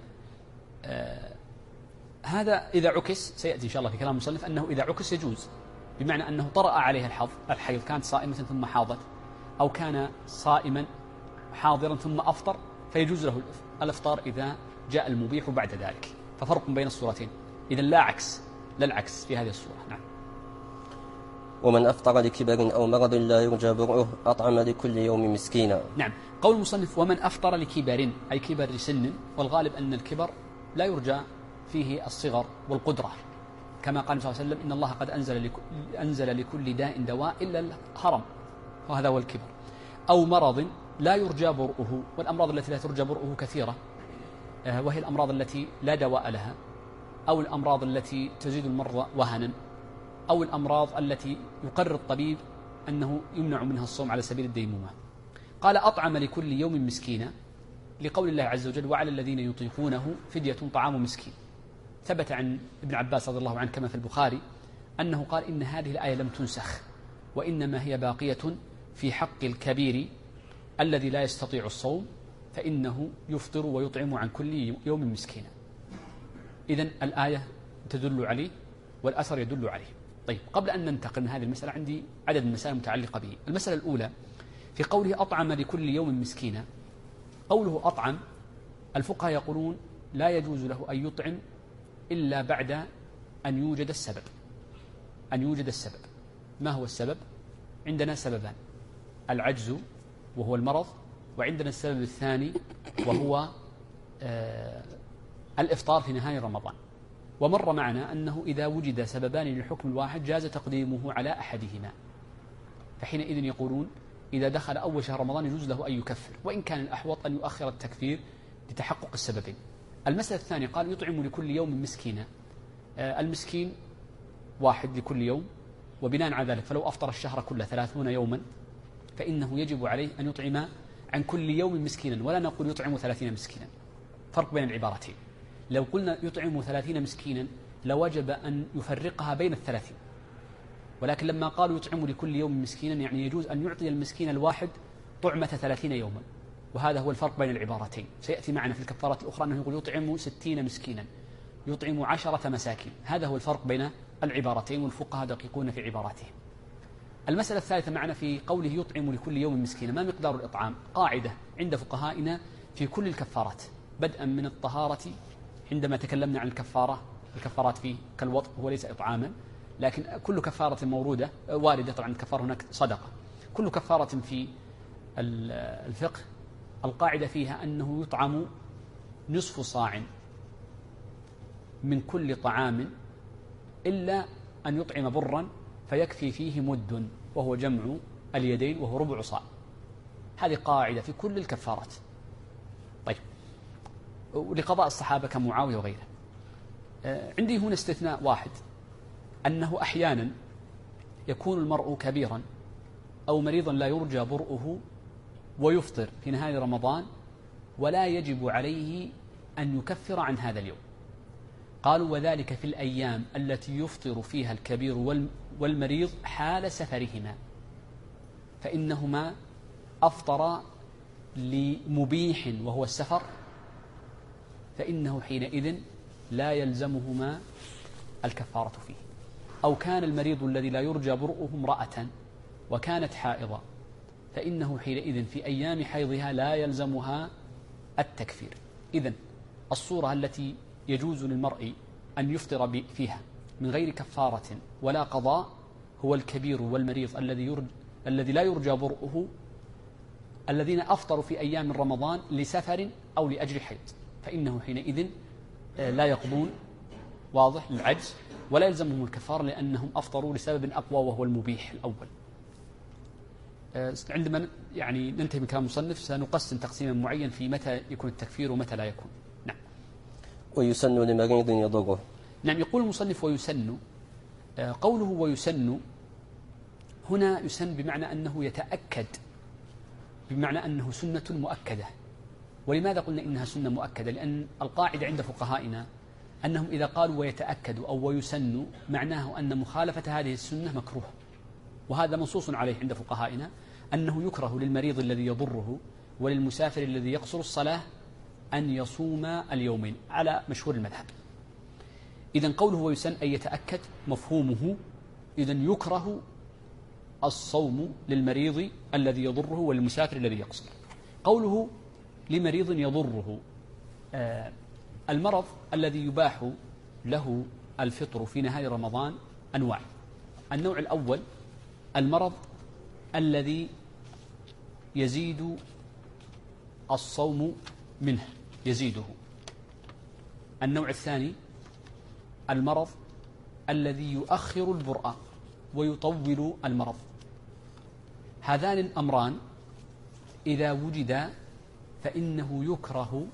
هذا إذا عكس سيأتي إن شاء الله في كلام المصنف أنه إذا عكس يجوز، بمعنى أنه طرأ عليها الحيض، كانت صائمة ثم حاضت، أو كان صائما حاضرا ثم أفطر، فيجوز له الإفطار إذا جاء المبيح بعد ذلك، ففرق بين الصورتين. إذن لا العكس في هذه الصورة. نعم. ومن أفطر لكبر أو مرض لا يرجى برؤه أطعم لكل يوم مسكينا. نعم. قول المصنف ومن أفطر لكبر أي كبر سن، والغالب أن الكبر لا يرجى فيه الصغر والقدرة، كما قال صلى الله عليه وسلم إن الله قد أنزل لكل داء دواء إلا الهرم، وهذا هو الكبر. أو مرض لا يرجى برؤه، والأمراض التي لا ترجى برؤه كثيرة، وهي الأمراض التي لا دواء لها، أو الأمراض التي تزيد المرضى وهنا، أو الأمراض التي يقرر الطبيب أنه يمنع منها الصوم على سبيل الديمومة. قال أطعم لكل يوم مسكينا، لقول الله عز وجل وعلى الذين يطيقونه فدية طعام مسكين. ثبت عن ابن عباس رضي الله عنه كما في البخاري أنه قال إن هذه الآية لم تنسخ، وإنما هي باقية في حق الكبير الذي لا يستطيع الصوم، فإنه يفطر ويطعم عن كل يوم مسكينا. إذن الآية تدل عليه والأثر يدل عليه. طيب قبل أن ننتقل من هذه المسألة عندي عدد من المسائل المتعلقة به. المسألة الأولى في قوله أطعم لكل يوم مسكينا، قوله أطعم الفقهاء يقولون لا يجوز له أن يطعم إلا بعد أن يوجد السبب. ما هو السبب؟ عندنا سببان، العجز وهو المرض، وعندنا السبب الثاني وهو الإفطار في نهاية رمضان. ومر معنا أنه إذا وجد سببان للحكم الواحد جاز تقديمه على أحدهما، فحينئذ يقولون إذا دخل أول شهر رمضان يجوز له أن يكفر، وإن كان الأحوط أن يؤخر التكفير لتحقق السببين. المسألة الثانية قال يطعم لكل يوم مسكينا، المسكين واحد لكل يوم، وبناء على ذلك فلو أفطر الشهر كله 30 يوما فإنه يجب عليه أن يطعم عن كل يوم مسكينا، ولا نقول يطعم 30 مسكينا، فرق بين العبارتين. لو قلنا يطعم 30 مسكينا لوجب أن يفرقها بين 30، ولكن لما قالوا يطعم لكل يوم مسكينا يعني يجوز أن يعطي المسكين الواحد طعمة 30 يوما، وهذا هو الفرق بين العبارتين. سيأتي معنا في الكفارات الأخرى أنه يقول يطعم 60 مسكينا، يطعم 10 مساكين، هذا هو الفرق بين العبارتين، والفقهاء دقيقون في عباراتهم. المسألة الثالثة معنا في قوله يطعم لكل يوم مسكينا، ما مقدار الإطعام؟ قاعدة عند فقهائنا في كل الكفارات بدءا من الطهارة، عندما تكلمنا عن الكفارات فيه كالوطء هو ليس إطعاما، لكن كل كفارة واردة، طبعا الكفارة هناك صدقة، كل كفارة في الفقه القاعدة فيها أنه يطعم نصف صاع من كل طعام إلا أن يطعم برا فيكفي فيه مد، وهو جمع اليدين وهو ربع صاع. هذه قاعدة في كل الكفارات. طيب، ولقضاء الصحابة كمعاوية وغيره. عندي هنا استثناء واحد، أنه أحيانا يكون المرء كبيرا أو مريضا لا يرجى برؤه ويفطر في نهاية رمضان ولا يجب عليه أن يكفر عن هذا اليوم. قالوا وذلك في الأيام التي يفطر فيها الكبير والمريض حال سفرهما، فإنهما أفطرا لمبيح وهو السفر، فإنه حينئذ لا يلزمهما الكفارة فيه. أو كان المريض الذي لا يرجى برؤه امرأة وكانت حائضة، فإنه حينئذ في أيام حيضها لا يلزمها التكفير. إذن الصورة التي يجوز للمرء أن يفطر فيها من غير كفارة ولا قضاء هو الكبير والمريض الذي لا يرجى برؤه، الذين أفطروا في أيام رمضان لسفر أو لأجل حيض، فإنه حينئذ لا يقضون، واضح، للعجز، ولا يلزمهم الكفارة لأنهم أفطروا لسبب أقوى وهو المبيح الأول. عندما يعني ننتهي من كلام المصنف سنقسم تقسيما معين في متى يكون التكفير ومتى لا يكون. نعم. ويسن لمريض يضره. نعم، يقول المصنف ويسن. قوله ويسن هنا يسن بمعنى أنه يتأكد، بمعنى أنه سنة مؤكدة. ولماذا قلنا إنها سنة مؤكدة؟ لأن القاعدة عند فقهائنا أنهم إذا قالوا ويتأكد أو ويسن معناه أن مخالفة هذه السنة مكروه، وهذا منصوص عليه عند فقهائنا أنه يكره للمريض الذي يضره وللمسافر الذي يقصر الصلاة أن يصوم اليومين على مشهور المذهب. إذن قوله ويسن أن يتأكد مفهومه إذن يكره الصوم للمريض الذي يضره والمسافر الذي يقصر. قوله لمريض يضره، المرض الذي يباح له الفطر في نهاية رمضان أنواع. النوع الأول المرض الذي يزيد الصوم منه، يزيده. النوع الثاني المرض الذي يؤخر البرء ويطول المرض. هذان الأمران إذا وجدا فإنه يكره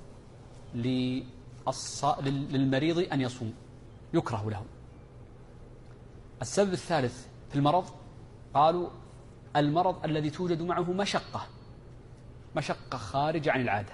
للمريض أن يصوم، يكره له. السبب الثالث في المرض قالوا المرض الذي توجد معه مشقة خارجة عن العادة،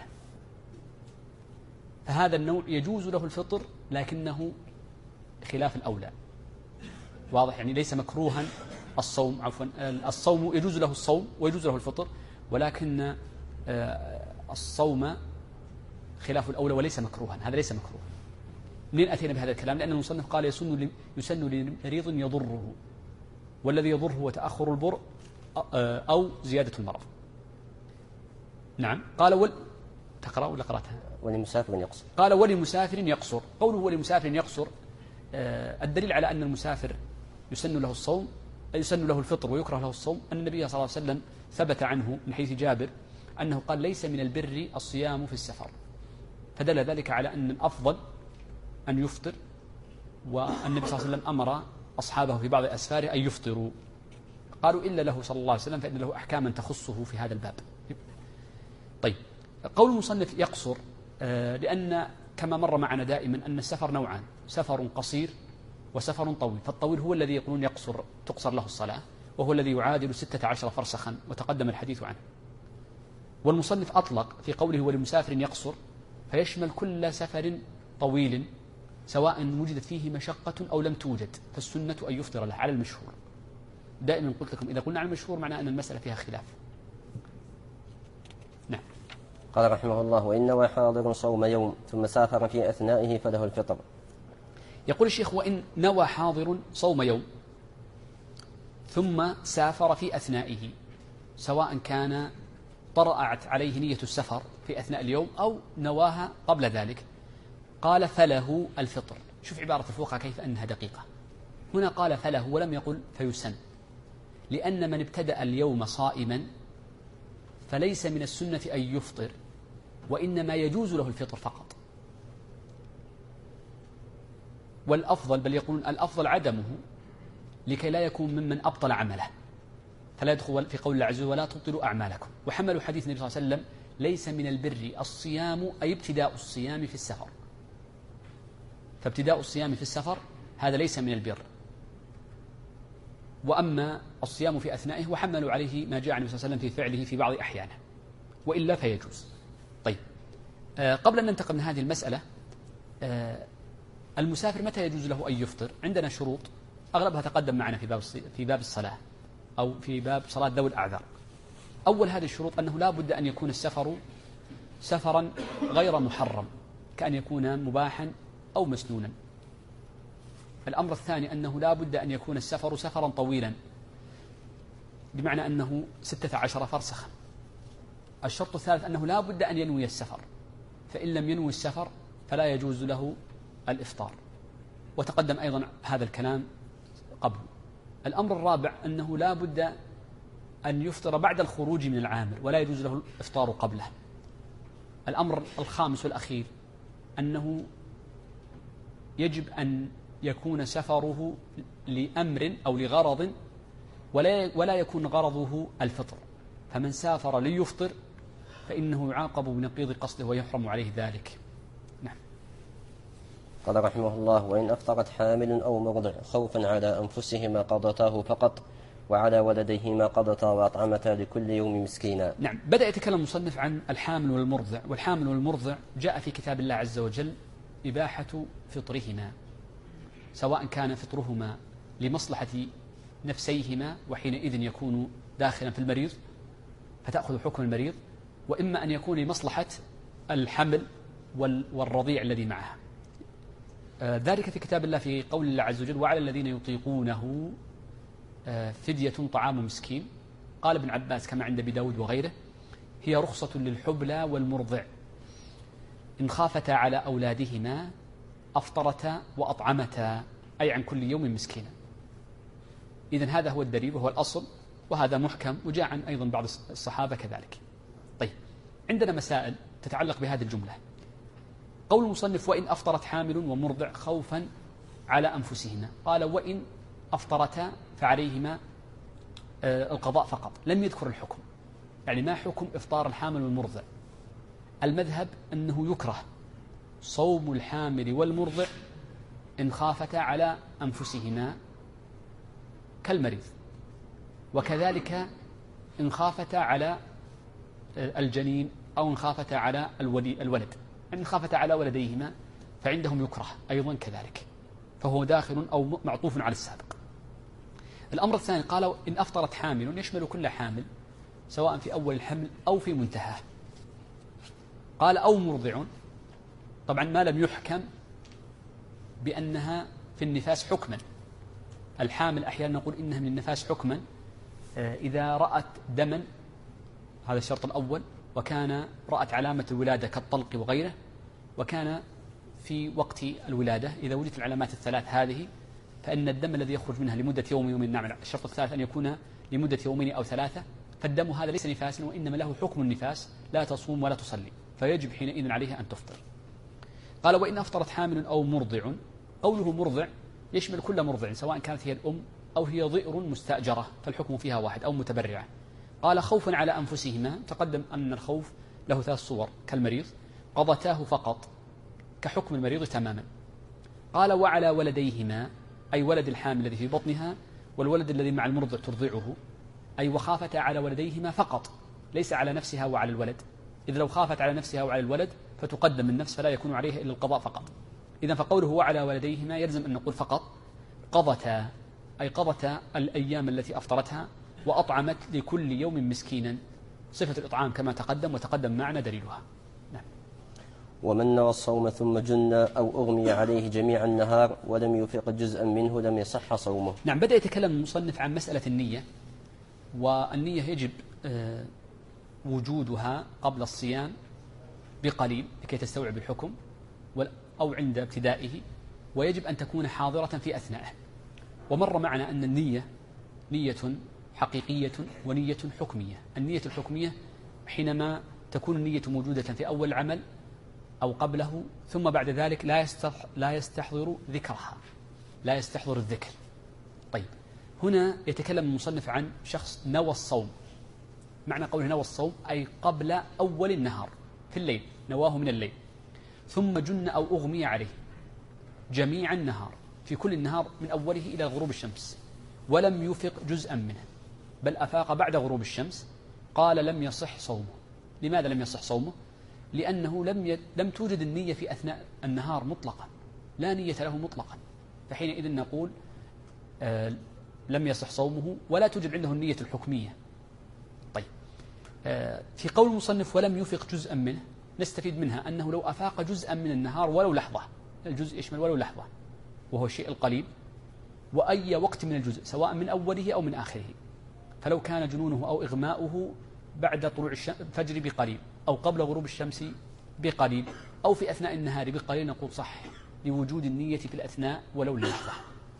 فهذا النوع يجوز له الفطر لكنه خلاف الأولى، واضح، يعني ليس مكروها الصوم، عفوا الصوم يجوز له الصوم ويجوز له الفطر، ولكن الصوم خلاف الأولى وليس مكروها، هذا ليس مكروها. منين أتينا بهذا الكلام؟ لأن المصنف قال يسن لمريض يضره، والذي يضره هو تأخر البرء أو زيادة المرض. نعم. قال تقرأ ولا قرأتها؟ ولمسافر يقصر. قال ولمسافر يقصر. قوله ولمسافر يقصر الدليل على أن المسافر يسن له الصوم، يسن له الفطر ويكره له الصوم، أن النبي صلى الله عليه وسلم ثبت عنه من حديث جابر أنه قال ليس من البر الصيام في السفر، فدل ذلك على أن الأفضل أن يفطر، والنبي صلى الله عليه وسلم أمر أصحابه في بعض أسفاره أن يفطروا. قالوا إلا له صلى الله عليه وسلم فإن له أحكاما تخصه في هذا الباب. طيب، قول المصنف يقصر لأن كما مر معنا دائما أن السفر نوعان، سفر قصير وسفر طويل. فالطويل هو الذي يقولون تقصر له الصلاة، وهو الذي يعادل 16 فرسخا وتقدم الحديث عنه. والمصنف أطلق في قوله ولمسافر يقصر فيشمل كل سفر طويل سواء وجدت فيه مشقة أو لم توجد، فالسنة أن يفطر له على المشهور. دائما قلت لكم إذا قلنا على المشهور معناه أن المسألة فيها خلاف. نعم. قال رحمه الله وإن نوى حاضر صوم يوم ثم سافر في أثنائه فله الفطر. يقول الشيخ وإن نوى حاضر صوم يوم ثم سافر في أثنائه، سواء كان طرأت عليه نية السفر في أثناء اليوم أو نواها قبل ذلك، قال فله الفطر. شوف عبارة الفقهاء كيف أنها دقيقة. هنا قال فله ولم يقل فيسن، لأن من ابتدأ اليوم صائما فليس من السنة أن يفطر، وإنما يجوز له الفطر فقط. والأفضل، بل يقولون الأفضل عدمه، لكي لا يكون ممن أبطل عمله، فلا يدخل في قول الله عز وجل ولا تبطلوا أعمالكم. وحملوا حديث النبي صلى الله عليه وسلم ليس من البر الصيام أي ابتداء الصيام في السفر، فابتداء الصيام في السفر هذا ليس من البر، وأما الصيام في أثنائه وحملوا عليه ما جاء عن النبي صلى الله عليه وسلم في فعله في بعض أحيانه، وإلا فيجوز. طيب، قبل أن ننتقل من هذه المسألة، المسافر متى يجوز له أن يفطر؟ عندنا شروط أغلبها تقدم معنا في باب الصلاة أو في باب صلاة ذوي الأعذار. أول هذه الشروط أنه لا بد أن يكون السفر سفرا غير محرم، كأن يكون مباحا أو مسنونا. الأمر الثاني أنه لا بد أن يكون السفر سفرا طويلا، بمعنى أنه 16 فرسخا. الشرط الثالث أنه لا بد أن ينوي السفر، فإن لم ينوي السفر فلا يجوز له الإفطار، وتقدم أيضا هذا الكلام قبل. الأمر الرابع أنه لا بد أن يفطر بعد الخروج من العامر، ولا يجوز له الإفطار قبله. الأمر الخامس والأخير أنه يجب أن يكون سفره لأمر أو لغرض ولا يكون غرضه الفطر، فمن سافر ليفطر فإنه يعاقب بنقيض قصده ويحرم عليه ذلك. نعم. قال رحمه الله: وإن أفطرت حامل أو مرضع خوفا على أنفسهما قضتاه فقط، وعلى ولديهما قضتا وأطعمتا لكل يوم مسكينا. نعم. بدأ يتكلم المصنف عن الحامل والمرضع، والحامل والمرضع جاء في كتاب الله عز وجل إباحة فطرهما، سواء كان فطرهما لمصلحة نفسيهما وحينئذ يكون داخلا في المريض فتأخذ حكم المريض، وإما أن يكون لمصلحة الحمل والرضيع الذي معها. ذلك في كتاب الله في قول الله عز وجل: وعلى الذين يطيقونه فدية طعام مسكين. قال ابن عباس كما عند أبي داود وغيره: هي رخصة للحبلى والمرضع إن خافتا على أولادهما أفطرتا وأطعمتا، أي عن كل يوم مسكينا. إذن هذا هو الدليل وهو الأصل، وهذا محكم وجاء عن أيضا بعض الصحابة كذلك. طيب، عندنا مسائل تتعلق بهذه الجملة. قول المصنف: وإن أفطرت حامل ومرضع خوفا على أنفسهما، قال: وإن أفطرتا فعليهما القضاء فقط، لم يذكر الحكم. يعني ما حكم إفطار الحامل والمرضع؟ المذهب أنه يكره صوم الحامل والمرضع إن خافتا على أنفسهما كالمريض، وكذلك إن خافتا على الجنين أو إن خافتا على الولد، إن خافتا على ولديهما فعندهم يكره أيضا كذلك، فهو داخل أو معطوف على السابق. الأمر الثاني قال: إن أفطرت حامل، يشمل كل حامل سواء في أول الحمل أو في منتهاه. قال: أو مرضع، طبعا ما لم يحكم بأنها في النفاس حكما. الحامل أحيانا نقول إنها من النفاس حكما إذا رأت دما، هذا الشرط الأول، وكان رأت علامة الولادة كالطلق وغيره، وكان في وقت الولادة إذا وجدت العلامات الثلاث هذه فإن الدم الذي يخرج منها لمدة يومين. نعم، الشرط الثالث أن يكون لمدة يومين أو ثلاثة، فالدم هذا ليس نفاسا وإنما له حكم النفاس، لا تصوم ولا تصلي، فيجب حينئذ عليها أن تفطر. قال: وإن أفطرت حامل أو مرضع، قوله مرضع يشمل كل مرضع سواء كانت هي الأم أو هي ضئر مستأجرة، فالحكم فيها واحد، أو متبرعة. قال: خوفا على أنفسهما، تقدم أن الخوف له ثلاث صور كالمريض، قضتاه فقط كحكم المريض تماما. قال: وعلى ولديهما، أي ولد الحامل الذي في بطنها والولد الذي مع المرضع ترضعه، أي وخافتا على ولديهما فقط، ليس على نفسها وعلى الولد. إذا لو خافت على نفسها وعلى الولد فتقدم النفس فلا يكون عليها إلا القضاء فقط. إذا فقوله وعلى ولديهما يلزم أن نقول فقط قضتا، أي قضتا الأيام التي أفطرتها، وأطعمت لكل يوم مسكينا، صفة الإطعام كما تقدم وتقدم معنا دليلها. نعم. ومن نوى الصوم ثم جن أو أغمي عليه جميع النهار ولم يفق جزءا منه لم يصح صومه. نعم. بدأ يتكلم المصنف عن مسألة النية، والنية يجب وجودها قبل الصيام بقليل لكي تستوعب الحكم، أو عند ابتدائه، ويجب أن تكون حاضرة في أثنائه. ومر معنا أن النية نية حقيقية ونية حكمية. النية الحكمية حينما تكون النية موجودة في أول العمل أو قبله، ثم بعد ذلك لا يستحضر ذكرها، لا يستحضر الذكر. طيب، هنا يتكلم المصنف عن شخص نوى الصوم. معنى قوله نوى الصوم أي قبل أول النهار في الليل، نواه من الليل، ثم جن أو أغمي عليه جميع النهار، في كل النهار من أوله إلى غروب الشمس، ولم يفق جزءا منه، بل أفاق بعد غروب الشمس، قال لم يصح صومه. لماذا لم يصح صومه؟ لأنه لم توجد النية في أثناء النهار مطلقا، لا نية له مطلقا، فحينئذ نقول لم يصح صومه، ولا توجد عنده النية الحكمية. طيب، في قول المصنف ولم يفق جزءا منه نستفيد منها أنه لو أفاق جزءا من النهار ولو لحظة، الجزء يشمل ولو لحظة وهو الشيء القليل، وأي وقت من الجزء سواء من أوله أو من آخره، فلو كان جنونه أو إغماؤه بعد طلوع الفجر بقليل، أو قبل غروب الشمس بقليل، أو في أثناء النهار بقليل، نقول صح لوجود النية في الأثناء ولو للحظة.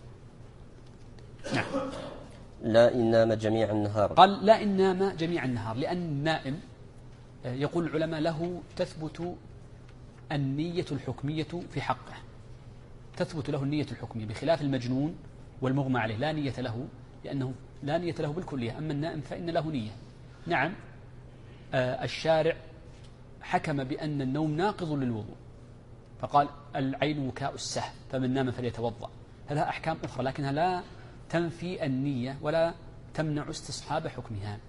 نعم. لا إن نام جميع النهار. قال لا إن نام جميع النهار، لأن النائم يقول العلماء له تثبت النية الحكمية في حقه، تثبت له النية الحكمية، بخلاف المجنون والمغمى عليه لا نية له، لأنه لا نية له بالكلية. أما النائم فإن له نية. نعم، الشارع حكم بأن النوم ناقض للوضوء، فقال العين وكاء السهل، فمن نام فليتوضأ. لها أحكام أخرى لكنها لا تنفي النية ولا تمنع استصحاب حكمها.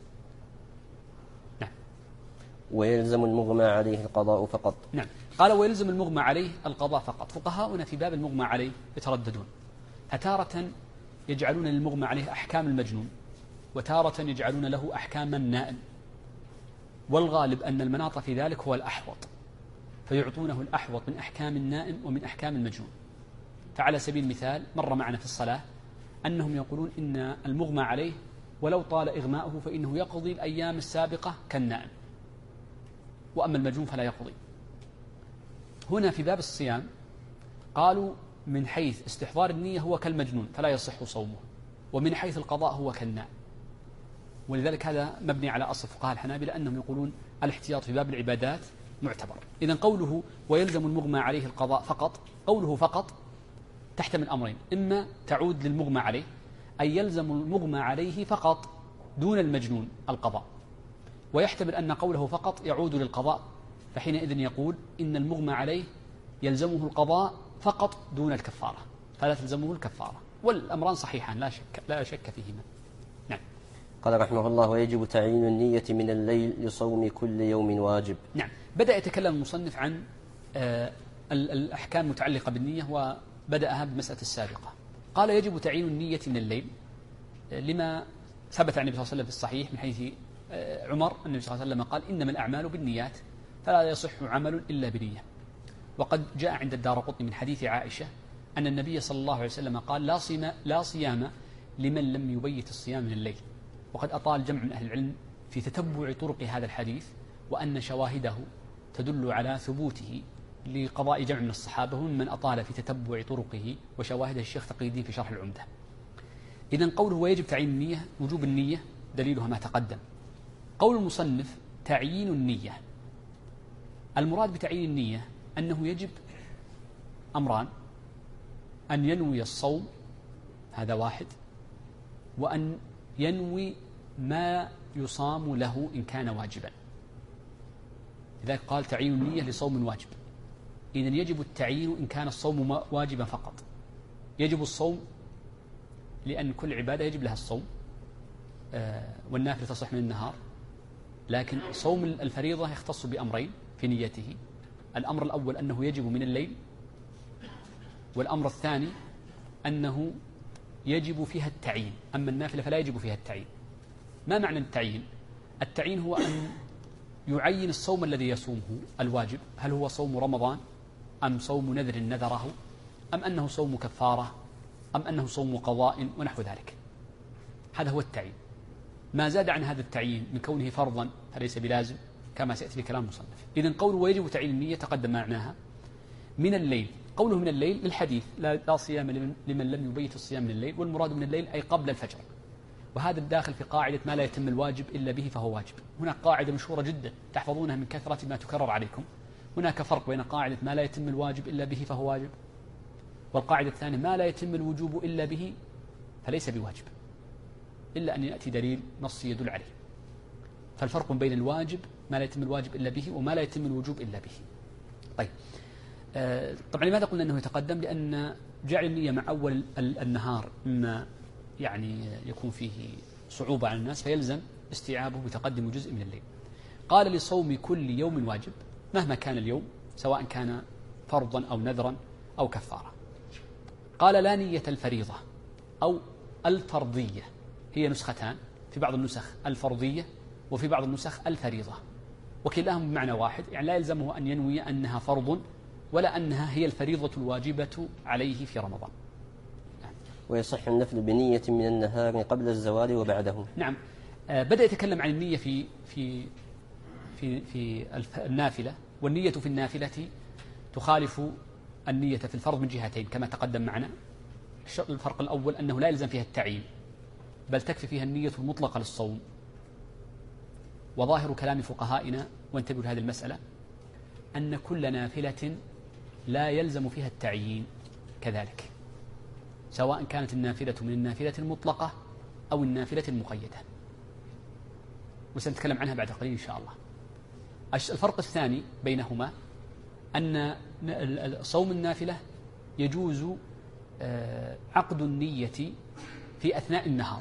نعم. ويلزم المغمى عليه القضاء فقط. نعم. قال ويلزم المغمى عليه القضاء فقط. فقهاؤنا في باب المغمى عليه يترددون، فتارة يجعلون للمغمى عليه أحكام المجنون، وتارة يجعلون له أحكام النائم، والغالب أن المناط في ذلك هو الأحوط، فيعطونه الأحوط من أحكام النائم ومن أحكام المجنون. فعلى سبيل المثال مر معنا في الصلاة أنهم يقولون إن المغمى عليه ولو طال إغماؤه فإنه يقضي الأيام السابقة كالنائم، وأما المجنون فلا يقضي. هنا في باب الصيام قالوا من حيث استحضار النية هو كالمجنون فلا يصح صومه، ومن حيث القضاء هو كالنائم. ولذلك هذا مبني على أصل فقهاء الحنابلة أنهم يقولون الاحتياط في باب العبادات معتبر. إذن قوله ويلزم المغمى عليه القضاء فقط، قوله فقط تحتمل أمرين: إما تعود للمغمى عليه أي يلزم المغمى عليه فقط دون المجنون القضاء، ويحتمل أن قوله فقط يعود للقضاء، فحينئذ يقول إن المغمى عليه يلزمه القضاء فقط دون الكفارة، فلا تلزمه الكفارة. والأمران صحيحان لا شك فيهما. نعم. قال رحمه الله ويجب تعيين النية من الليل لصوم كل يوم واجب. نعم. بدأ يتكلم المصنف عن الأحكام المتعلقة بالنية، وبدأها بالمسألة السابقة. قال يجب تعيين النية من الليل لما ثبت عن النبي صلى الله عليه وسلم في الصحيح من حيث عمر النبي صلى الله عليه وسلم قال إنما الأعمال بالنيات فلا يصح عمل إلا بنية. وقد جاء عند الدارقطني من حديث عائشة أن النبي صلى الله عليه وسلم قال لا صيام لمن لم يبيت الصيام من الليل. وقد أطال جمع من أهل العلم في تتبع طرق هذا الحديث، وأن شواهده تدل على ثبوته لقضاء جمع من الصحابة، ومن أطال في تتبع طرقه وشواهده الشيخ تقي الدين في شرح العمدة. إذن قوله ويجب تعيين النية، وجوب النية دليلها ما تقدم. قول المصنف تعيين النية، المراد بتعيين النية أنه يجب أمران: أن ينوي الصوم، هذا واحد، وأن ينوي ما يصام له إن كان واجبا. لذلك قال تعيين النية لصوم واجب. إذن يجب التعيين إن كان الصوم واجبا فقط. يجب الصوم لأن كل عبادة يجب لها الصوم، والنافلة تصح من النهار، لكن صوم الفريضة يختص بأمرين في نيته: الأمر الأول أنه يجب من الليل، والأمر الثاني أنه يجب فيها التعيين. أما النافلة فلا يجب فيها التعيين. ما معنى التعيين؟ التعيين هو أن يعين الصوم الذي يصومه الواجب، هل هو صوم رمضان أم صوم نذر نذره، أم أنه صوم كفارة، أم أنه صوم قضاء ونحو ذلك. هذا هو التعيين. ما زاد عن هذا التعيين من كونه فرضا فليس بلازم، كما سيأتي في كلام المصنف. إذن قوله ويجب تعيين النية تقدم معناها. من الليل، قوله من الليل للحديث لا صيام لمن لم يبيت الصيام من الليل، والمراد من الليل أي قبل الفجر، وهذا الداخل في قاعدة ما لا يتم الواجب إلا به فهو واجب. هناك قاعدة مشهورة جدا تحفظونها من كثرة ما تكرر عليكم. هناك فرق بين قاعدة ما لا يتم الواجب إلا به فهو واجب، والقاعدة الثانية ما لا يتم الوجوب إلا به فليس بواجب. إلا أن يأتي دليل نصي يدل عليه. فالفرق بين الواجب ما لا يتم الواجب إلا به وما لا يتم الوجوب إلا به. طيب طبعا لماذا قلنا أنه يتقدم؟ لأن جعل النية مع أول النهار مما يعني يكون فيه صعوبة على الناس فيلزم استيعابه بتقدم جزء من الليل. قال لصوم كل يوم واجب مهما كان اليوم سواء كان فرضا أو نذرا أو كفارة. قال لا نية الفريضة أو الفرضية، هي نسختان، في بعض النسخ الفرضية وفي بعض النسخ الفريضة، وكلاهما بمعنى واحد، يعني لا يلزمه أن ينوي أنها فرض ولا أنها هي الفريضة الواجبة عليه في رمضان. ويصح النفل بنية من النهار قبل الزوال وبعده. نعم. بدأ يتكلم عن النية في النافلة، والنية في النافلة تخالف النية في الفرض من جهتين كما تقدم معنا. الفرق الأول أنه لا يلزم فيها التعيين بل تكفي فيها النية المطلقة للصوم. وظاهر كلام فقهائنا، وانتبهوا لهذه المسألة، أن كل نافلة لا يلزم فيها التعيين كذلك، سواء كانت النافلة من النافلة المطلقة أو النافلة المقيدة، وسنتكلم عنها بعد قليل إن شاء الله. الفرق الثاني بينهما أن صوم النافلة يجوز عقد النية في أثناء النهار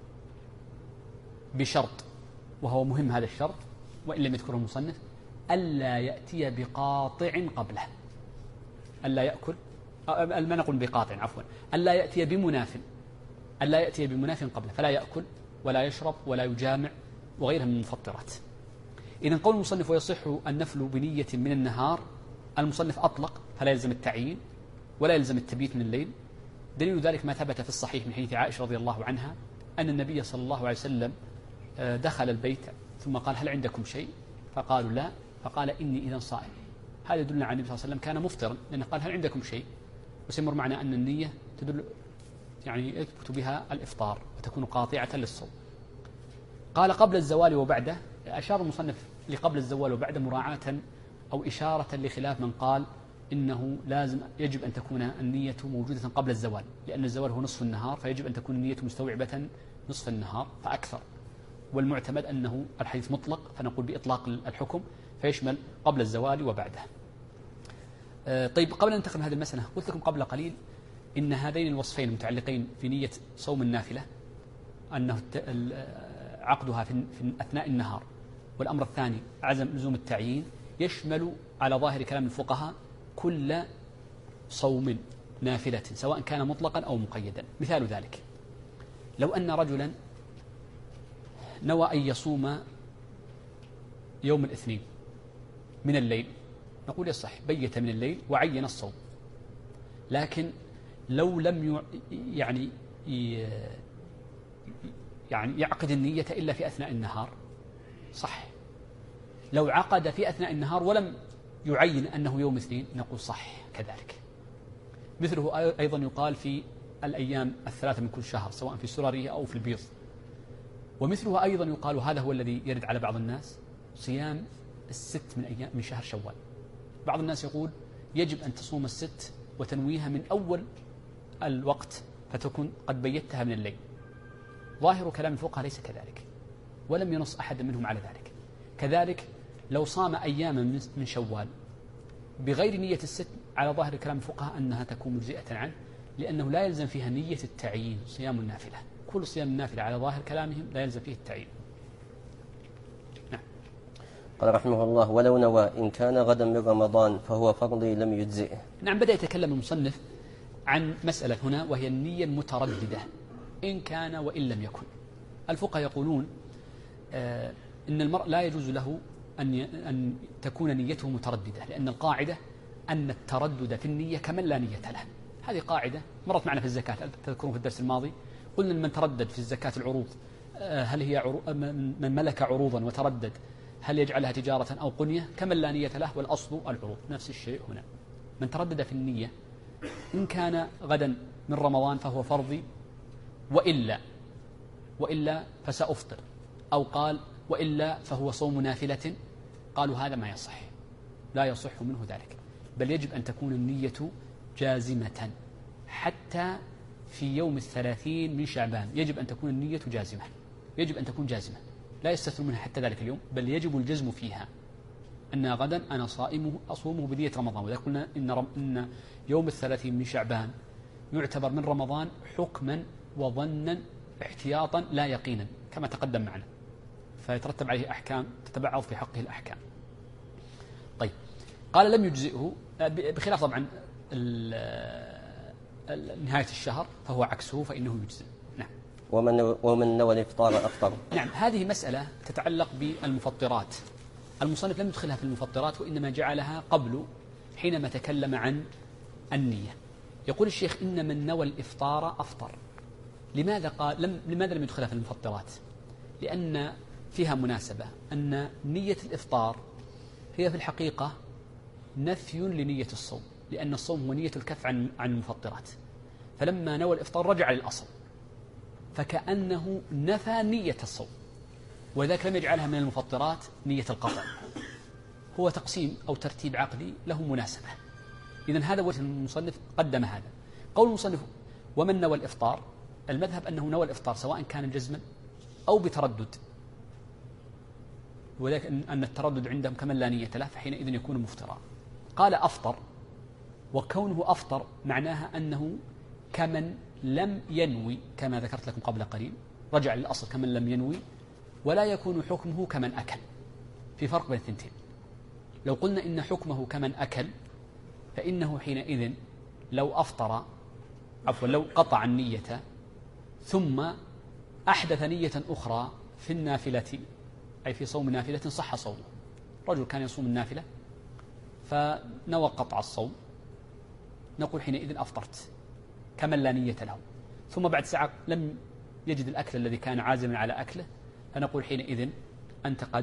بشرط، وهو مهم هذا الشرط وإن لم يذكره المصنف، ألا يأتي بقاطع قبله، ألا يأكل، ما نقول بقاطع عفوا، ألا يأتي بمناف، ألا يأتي بمناف قبله، فلا يأكل ولا يشرب ولا يجامع وغيرها من المفطرات. إذن قول المصنف ويصح النفل بنية من النهار، المصنف أطلق فلا يلزم التعيين ولا يلزم التبييت من الليل. دليل ذلك ما ثبت في الصحيح من حديث عائشة رضي الله عنها أن النبي صلى الله عليه وسلم دخل البيت ثم قال هل عندكم شيء؟ فقالوا لا، فقال إني إذا صائم. هذا يدل على النبي صلى الله عليه وسلم كان مفطرا، لأنه قال هل عندكم شيء؟ وسيمر معنا أن النية تدل يعني يثبت بها الإفطار وتكون قاطعة للصوم. قال قبل الزوال وبعده، أشار المصنف لقبل الزوال وبعده مراعاة أو إشارة لخلاف من قال إنه يجب أن تكون النية موجودة قبل الزوال، لأن الزوال هو نصف النهار، فيجب أن تكون النية مستوعبة نصف النهار فأكثر. والمعتمد أنه الحديث مطلق، فنقول بإطلاق الحكم فيشمل قبل الزوال وبعده. طيب قبل أن ننتقل من هذه المسألة، قلت لكم قبل قليل إن هذين الوصفين المتعلقين في نية صوم النافلة أنه عقدها في أثناء النهار، والأمر الثاني عدم لزوم التعيين، يشمل على ظاهر كلام الفقهاء كل صوم نافلة سواء كان مطلقا أو مقيدا. مثال ذلك لو أن رجلا نوى أن يصوم يوم الاثنين من الليل، نقول يصح، بيت من الليل وعين الصوم، لكن لو لم يعني يعقد النية إلا في أثناء النهار صح. لو عقد في أثناء النهار ولم يعين أنه يوم اثنين نقول صح كذلك. مثله أيضا يقال في الأيام الثلاثة من كل شهر سواء في السرارية أو في البيض. ومثله أيضا يقال، هذا هو الذي يرد على بعض الناس، صيام الست من شهر شوال. بعض الناس يقول يجب أن تصوم الست وتنويها من أول الوقت فتكون قد بيتها من الليل. ظاهر كلام الفقهاء ليس كذلك، ولم ينص أحد منهم على ذلك. كذلك لو صام أياما من شوال بغير نية الست، على ظاهر كلام الفقهاء أنها تكون مجزئة عنه، لأنه لا يلزم فيها نية التعيين. صيام النافلة، كل صيام النافلة على ظاهر كلامهم لا يلزم فيه التعيين. نعم. قال رحمه الله ولو نوى إن كان غدا من رمضان فهو فرضي لم يجزئه. نعم. بدأ يتكلم المصنف عن مسألة هنا وهي النية المترددة، إن كان وإن لم يكن. الفقهاء يقولون إن المرء لا يجوز له أن تكون نيته مترددة، لأن القاعدة أن التردد في النية كمن لا نية له. هذه قاعدة مرت معنا في الزكاة، تذكرون في الدرس الماضي قلنا من تردد في الزكاة العروض، هل هي من ملك عروضا وتردد هل يجعلها تجارة أو قنية كمن لا نية له، والأصل العروض. نفس الشيء هنا، من تردد في النية إن كان غدا من رمضان فهو فرضي وإلا فسأفطر، أو قال وإلا فهو صوم نافلة، قالوا هذا ما يصح، لا يصح منه ذلك، بل يجب أن تكون النية جازمة حتى في يوم 30 من شعبان يجب أن تكون النية جازمة، يجب أن تكون جازمة، لا يستثنى منها حتى ذلك اليوم، بل يجب الجزم فيها أن غدا أنا أصومه بنية رمضان. وذلك قلنا إن يوم 30 من شعبان يعتبر من رمضان حكما وظنا احتياطا لا يقينا كما تقدم معنا، فيترتب عليه أحكام تتبعض في حقه الأحكام. طيب، قال لم يجزئه، بخلاف طبعا نهاية الشهر فهو عكسه فإنه يجزئ. نعم. ومن نوى الإفطار أفطر. نعم، هذه مسألة تتعلق بالمفطرات. المصنف لم يدخلها في المفطرات وإنما جعلها قبل حينما تكلم عن النية. يقول الشيخ إن من نوى الإفطار أفطر. لماذا لم يدخلها في المفطرات؟ لأن فيها مناسبة، أن نية الإفطار هي في الحقيقة نفي لنية الصوم، لأن الصوم هو نية الكف عن المفطرات، فلما نوى الإفطار رجع للأصل، فكأنه نفى نية الصوم، وذلك لم يجعلها من المفطرات نية القطع. هو تقسيم أو ترتيب عقلي له مناسبة. إذن هذا وجه المصنف قدم هذا. قول المصنف ومن نوى الإفطار، المذهب أنه نوى الإفطار سواء كان جزما أو بتردد، وذلك أن التردد عندهم كمن لا نية له، فحينئذ يكون مفترا. قال أفطر، وكونه أفطر معناها أنه كمن لم ينوي، كما ذكرت لكم قبل قليل، رجع للأصل كمن لم ينوي، ولا يكون حكمه كمن أكل. في فرق بين الثنتين. لو قلنا إن حكمه كمن أكل فإنه حينئذ لو لو قطع النية ثم أحدث نية أخرى في النافلة، أي في صوم نافلة، صح صومه. رجل كان يصوم النافلة فنوى قطع الصوم، نقول حينئذ أفطرت كمن لا نية له، ثم بعد ساعة لم يجد الأكل الذي كان عازما على أكله، فنقول حينئذ أنت قد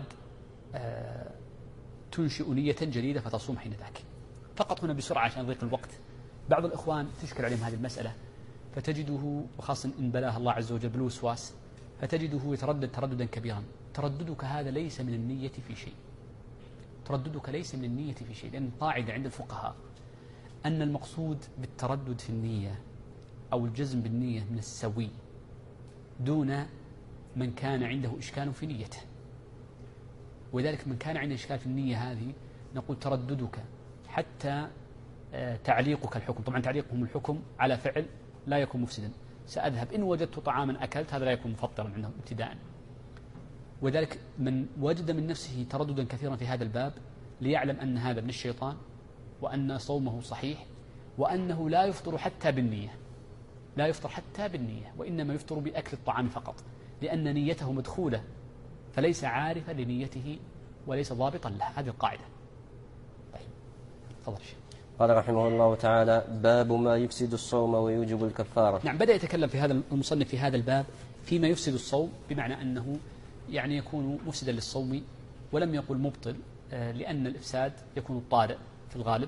تنشئ نية جديدة فتصوم حين ذاك. فقط هنا بسرعة عشان يضيق الوقت، بعض الإخوان تشكل عليهم هذه المسألة، فتجده وخاصة إن بلاه الله عز وجل بالوسواس، فتجده يتردد ترددا كبيرا. ترددك هذا ليس من النية في شيء، ترددك ليس من النية في شيء، لأن قاعدة عند الفقهاء أن المقصود بالتردد في النية أو الجزم بالنية من السوي، دون من كان عنده إشكال في نيته. ولذلك من كان عنده إشكال في النية هذه نقول ترددك حتى تعليقك الحكم، طبعا تعليقهم الحكم على فعل لا يكون مفسدا. سأذهب إن وجدت طعاما أكلت، هذا لا يكون مفطرا عندهم ابتداء. وذلك من وجد من نفسه ترددا كثيرا في هذا الباب ليعلم أن هذا من الشيطان، وأن صومه صحيح، وأنه لا يفطر حتى بالنية، لا يفطر حتى بالنية، وإنما يفطر بأكل الطعام فقط، لأن نيته مدخولة، فليس عارفا لنيته وليس ضابطا لها. هذه القاعدة. طيب، تفضل شيخ. قال رحمه الله تعالى: باب ما يفسد الصوم ويوجب الكفارة. نعم، بدأ يتكلم في هذا المصنف في هذا الباب فيما يفسد الصوم، بمعنى أنه يعني يكون مفسدا للصوم، ولم يقل مبطل، لأن الإفساد يكون طارئ في الغالب،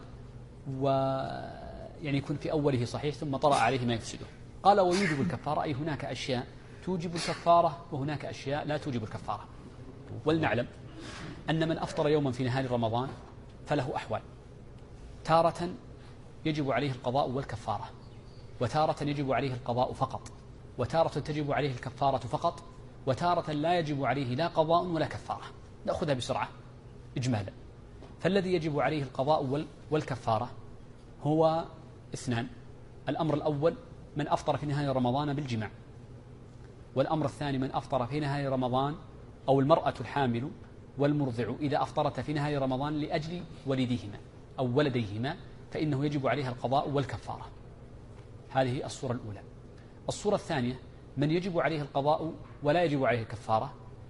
ويعني يكون في أوله صحيح ثم طرأ عليه ما يفسده. قال ويوجب الكفارة، أي هناك أشياء توجب الكفارة وهناك أشياء لا توجب الكفارة. ولنعلم أن من أفطر يوما في نهار رمضان فله أحوال، تارة يجب عليه القضاء والكفارة، وتارة يجب عليه القضاء فقط، وتارة تجب عليه الكفارة فقط، وتارة لا يجب عليه لا قضاء ولا كفارة. نأخذها بسرعة إجمالا. فالذي يجب عليه القضاء والكفارة هو اثنان: الأمر الأول من أفطر في نهاية رمضان بالجماع، والأمر الثاني من أفطر في نهاية رمضان، أو المرأة الحامل والمرضع إذا أفطرت في نهاية رمضان لأجل ولديهما أو ولديهما، فإنه يجب عليها القضاء والكفارة. هذه الصورة الأولى. الصورة الثانية من يجب عليه القضاء ولا يجب عليه الكفارة.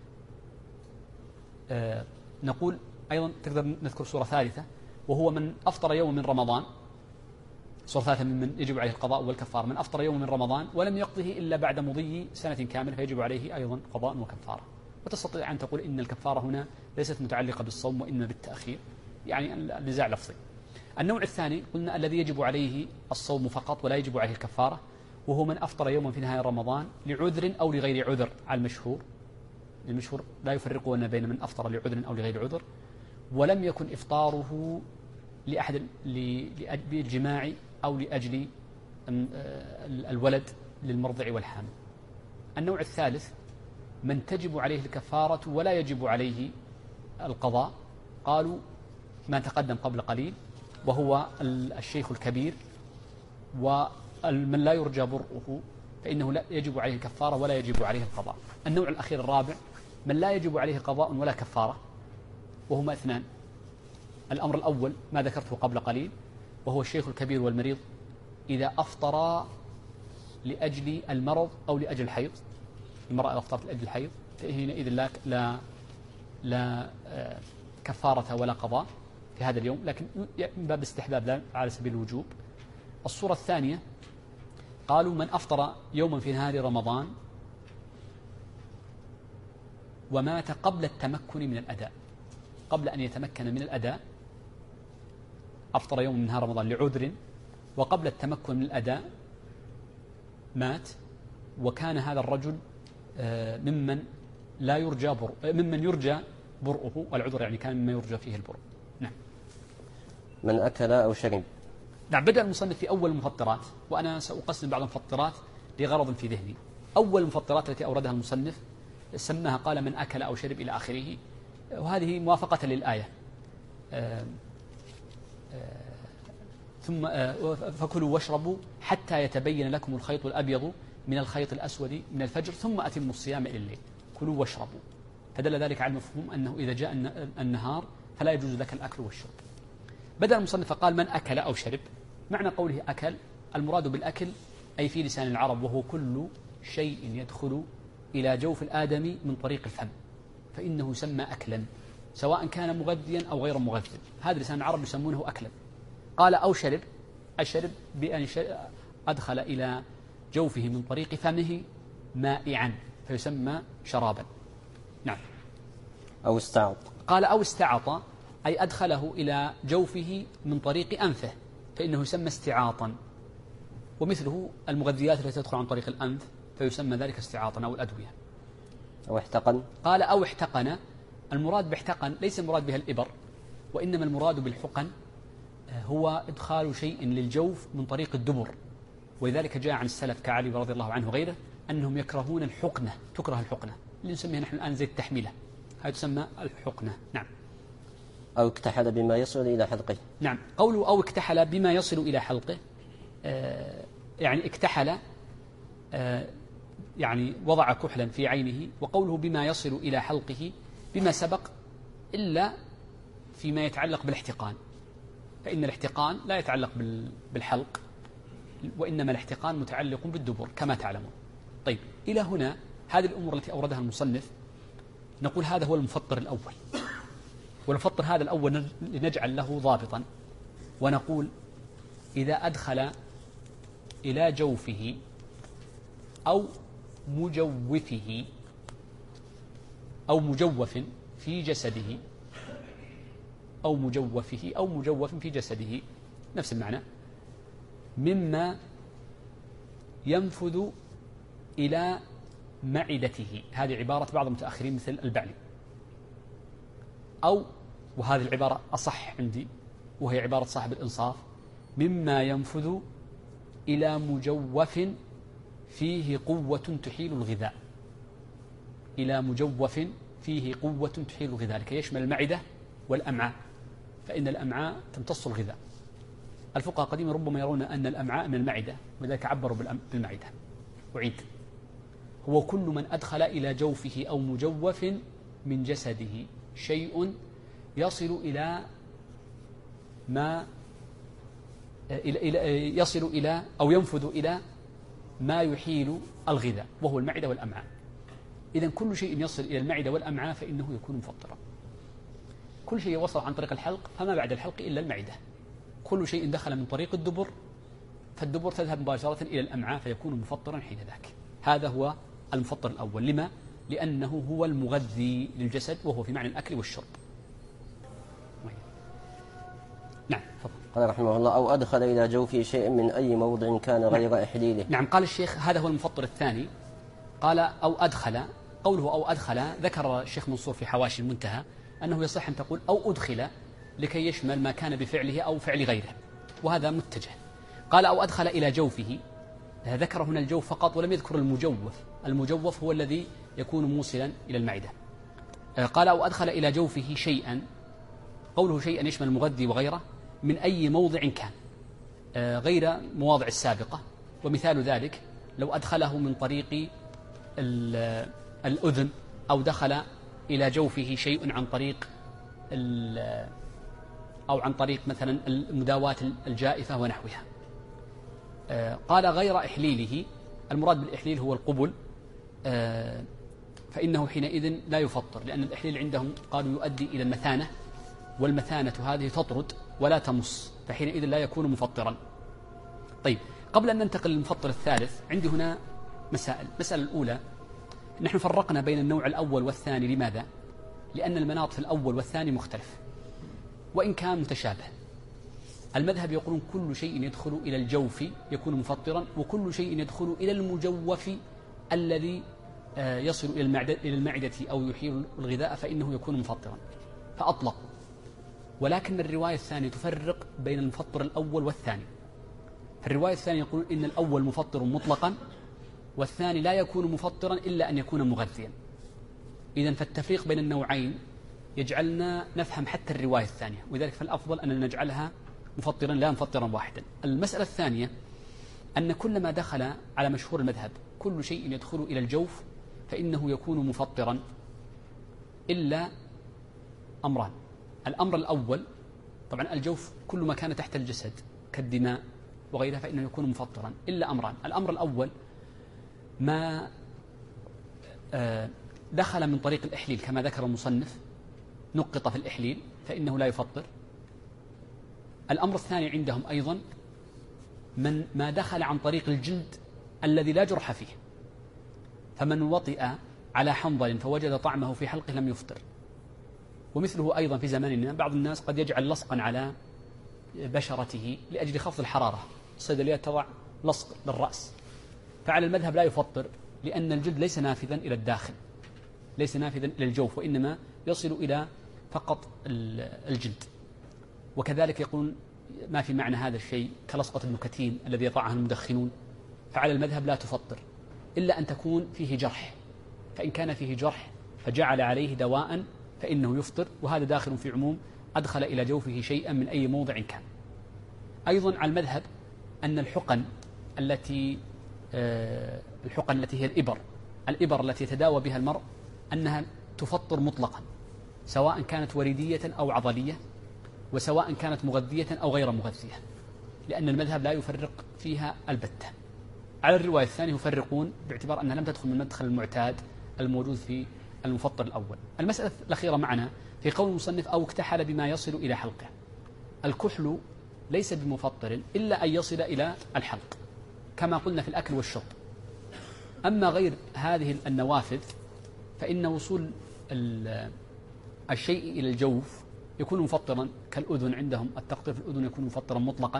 نقول أيضا تقدر نذكر صورة ثالثة، وهو من أفطر يوم من رمضان. صورة ثالثة من يجب عليه القضاء والكفارة: من أفطر يوم من رمضان ولم يقضه إلا بعد مضي سنة كاملة فيجب عليه أيضا قضاء وكفارة. وتستطيع أن تقول إن الكفارة هنا ليست متعلقة بالصوم وإنما بالتأخير، يعني النزاع لفظي. النوع الثاني قلنا الذي يجب عليه الصوم فقط ولا يجب عليه الكفارة، وهو من أفطر يوما في نهاية رمضان لعذر أو لغير عذر. على المشهور لا يفرقون بين من أفطر لعذر أو لغير عذر، ولم يكن إفطاره لأحد بالجماع أو لأجل الولد للمرضع والحامل. النوع الثالث من تجب عليه الكفارة ولا يجب عليه القضاء، قالوا ما تقدم قبل قليل، وهو الشيخ الكبير ومن لا يرجى برؤه فإنه لا يجب عليه الكفارة ولا يجب عليه القضاء. النوع الأخير الرابع من لا يجب عليه قضاء ولا كفارة، وهما اثنان. الأمر الأول ما ذكرته قبل قليل، وهو الشيخ الكبير والمريض إذا أفطر لأجل المرض أو لأجل الحيض. المرأة إذا أفطرت لأجل الحيض فحينئذ لا كفارة ولا قضاء في هذا اليوم، لكن من باب استحباب لا على سبيل الوجوب. الصورة الثانية قالوا من أفطر يوما في نهار رمضان ومات قبل التمكن من الأداء، قبل أن يتمكن من الأداء، أفطر يوم من نهار رمضان لعذر وقبل التمكن من الأداء مات، وكان هذا الرجل ممن لا يرجى ممن يرجى برؤه، والعذر يعني كان مما يرجى فيه البرء. نعم. من أكل أو شرب. نعم. بدأ المصنف في أول المفطرات، وأنا سأقسم بعض المفطرات لغرض في ذهني. أول المفطرات التي أوردها المصنف سماها قال من أكل أو شرب إلى آخره، وهذه موافقة للآية. ثم فكلوا واشربوا حتى يتبين لكم الخيط الأبيض من الخيط الأسود من الفجر ثم أتموا الصيام إلى الليل. كلوا واشربوا، فدل ذلك على المفهوم أنه إذا جاء النهار فلا يجوز لك الأكل والشرب. بدأ المصنف قال من أكل أو شرب. معنى قوله أكل المراد بالأكل أي في لسان العرب وهو كل شيء يدخل إلى جوف الآدمي من طريق الفم فإنه يسمى أكلا، سواء كان مغذيا أو غير مغذي، هذا لسان العرب يسمونه أكلا. قال أو شرب، الشرب بأن أدخل إلى جوفه من طريق فمه مائعا فيسمى شرابا. نعم. أو استعط. قال أو استعط أي أدخله إلى جوفه من طريق أنفه فإنه يسمى استعاطا، ومثله المغذيات التي تدخل عن طريق الأنف فيسمى ذلك استعاطا أو الأدوية. أو احتقن. قال أو احتقن. المراد باحتقن ليس المراد بها الإبر، وإنما المراد بالحقن هو إدخال شيء للجوف من طريق الدبر، ولذلك جاء عن السلف كعلي رضي الله عنه وغيره أنهم يكرهون الحقنة، تكره الحقنة اللي نسميها نحن الآن زي التحميلة، هذه تسمى الحقنة. نعم. أو اكتحل بما يصل إلى حلقه. نعم. قوله أو اكتحل بما يصل إلى حلقه، يعني اكتحل يعني وضع كحلا في عينه، وقوله بما يصل إلى حلقه بما سبق إلا فيما يتعلق بالاحتقان، فإن الاحتقان لا يتعلق بالحلق، وإنما الاحتقان متعلق بالدبر كما تعلمون. طيب، إلى هنا هذه الأمور التي أوردها المصنف نقول هذا هو المفطر الأول، والمفطر هذا الأول لنجعل له ضابطا، ونقول إذا أدخل إلى جوفه أو مجوفه أو مجوف في جسده أو مجوفه أو مجوف في جسده نفس المعنى مما ينفذ إلى معدته، هذه عبارة بعض المتأخرين مثل البعلي، أو وهذه العبارة أصح عندي وهي عبارة صاحب الإنصاف مما ينفذ إلى مجوف فيه قوة تحيل الغذاء، إلى مجوف فيه قوة تحيل الغذاء، لكي يشمل المعدة والأمعاء، فإن الأمعاء تمتص الغذاء. الفقهاء قديما ربما يرون أن الأمعاء من المعدة، ولذلك عبروا بالمعدة. أعيد، هو كل من أدخل إلى جوفه أو مجوف من جسده شيء يصل إلى ما يصل إلى أو ينفذ إلى ما يحيل الغذاء وهو المعدة والأمعاء. إذن كل شيء يصل إلى المعدة والأمعاء فإنه يكون مفطرا. كل شيء وصل عن طريق الحلق فما بعد الحلق إلا المعدة. كل شيء دخل من طريق الدبر فالدبر تذهب مباشرة إلى الأمعاء فيكون مفطرا حين ذاك. هذا هو المفطر الأول. لما؟ لأنه هو المغذي للجسد وهو في معنى الأكل والشرب. نعم. فضل. قال رحمه الله أو أدخل إلى جوفه شيء من أي موضع كان غير إحليله. نعم. قال الشيخ هذا هو المفطر الثاني. قال أو أدخل، قوله أو أدخل ذكر الشيخ منصور في حواشي المنتهى أنه يصح أن تقول أو أدخل لكي يشمل ما كان بفعله أو فعل غيره، وهذا متجه. قال أو أدخل إلى جوفه، ذكر هنا الجوف فقط ولم يذكر المجوف. المجوف هو الذي يكون موصلا إلى المعدة. قال أو أدخل إلى جوفه شيئا، قوله شيئا يشمل المغذي وغيره من أي موضع كان غير مواضع السابقة. ومثال ذلك لو أدخله من طريق الأذن، أو دخل إلى جوفه شيء عن طريق أو عن طريق مثلا المداواة الجائفة ونحوها. قال غير إحليله، المراد بالإحليل هو القبل، فإنه حينئذ لا يفطر، لأن الإحليل عندهم قالوا يؤدي إلى المثانة، والمثانة هذه تطرد ولا تمص، فحينئذ لا يكون مفطرا. طيب، قبل أن ننتقل للمفطر الثالث عندي هنا مسائل. المسألة الأولى، نحن فرقنا بين النوع الأول والثاني. لماذا؟ لأن المناط في الأول والثاني مختلف وإن كان متشابه. المذهب يقولون كل شيء يدخل إلى الجوف يكون مفطرا، وكل شيء يدخل إلى المجوف الذي يصل إلى المعدة أو يحيل الغذاء فإنه يكون مفطرا، فأطلقوا. ولكن الرواية الثانية تفرق بين المفطر الأول والثاني. في الرواية الثانية يقولون إن الأول مفطر مطلقا، والثاني لا يكون مفطرا إلا أن يكون مغذيا. إذن فالتفريق بين النوعين يجعلنا نفهم حتى الرواية الثانية، وذلك فالأفضل أن نجعلها مفطرا لا مفطرا واحدا. المسألة الثانية أن كل ما دخل على مشهور المذهب، كل شيء يدخل إلى الجوف فإنه يكون مفطرا إلا أمران. الأمر الأول، طبعا الجوف كل ما كان تحت الجسد كالدماء وغيرها فإنه يكون مفطرا إلا أمران. الأمر الأول ما دخل من طريق الإحليل كما ذكر المصنف، نقط في الإحليل فإنه لا يفطر. الأمر الثاني عندهم أيضا ما دخل عن طريق الجلد الذي لا جرح فيه، فمن وطئ على حنظل فوجد طعمه في حلقه لم يفطر. ومثله أيضا في زماننا بعض الناس قد يجعل لصقا على بشرته لأجل خفض الحرارة، الصيدليات تضع لصق للرأس، فعلى المذهب لا يفطر، لأن الجلد ليس نافذا إلى الداخل، ليس نافذا إلى الجوف، وإنما يصل إلى فقط الجلد. وكذلك يقول ما في معنى هذا الشيء كلصقة النكتين الذي يضعها المدخنون، فعلى المذهب لا تفطر إلا أن تكون فيه جرح، فإن كان فيه جرح فجعل عليه دواء فإنه يفطر، وهذا داخل في عموم أدخل إلى جوفه شيئا من أي موضع كان. أيضا على المذهب أن الحقن التي هي الإبر التي يتداوى بها المرء أنها تفطر مطلقا، سواء كانت وريدية أو عضلية، وسواء كانت مغذية أو غير مغذية، لأن المذهب لا يفرق فيها البتة. على الرواية الثانية يفرقون باعتبار أنها لم تدخل من المدخل المعتاد الموجود في المفطر الأول. المسألة الأخيرة معنا في قول المصنف أو اكتحل بما يصل إلى حلقه. الكحل ليس بمفطر إلا أن يصل إلى الحلق كما قلنا في الأكل والشرب. أما غير هذه النوافذ فإن وصول الشيء إلى الجوف يكون مفطرا، كالأذن عندهم التقطير في الأذن يكون مفطرا مطلقا،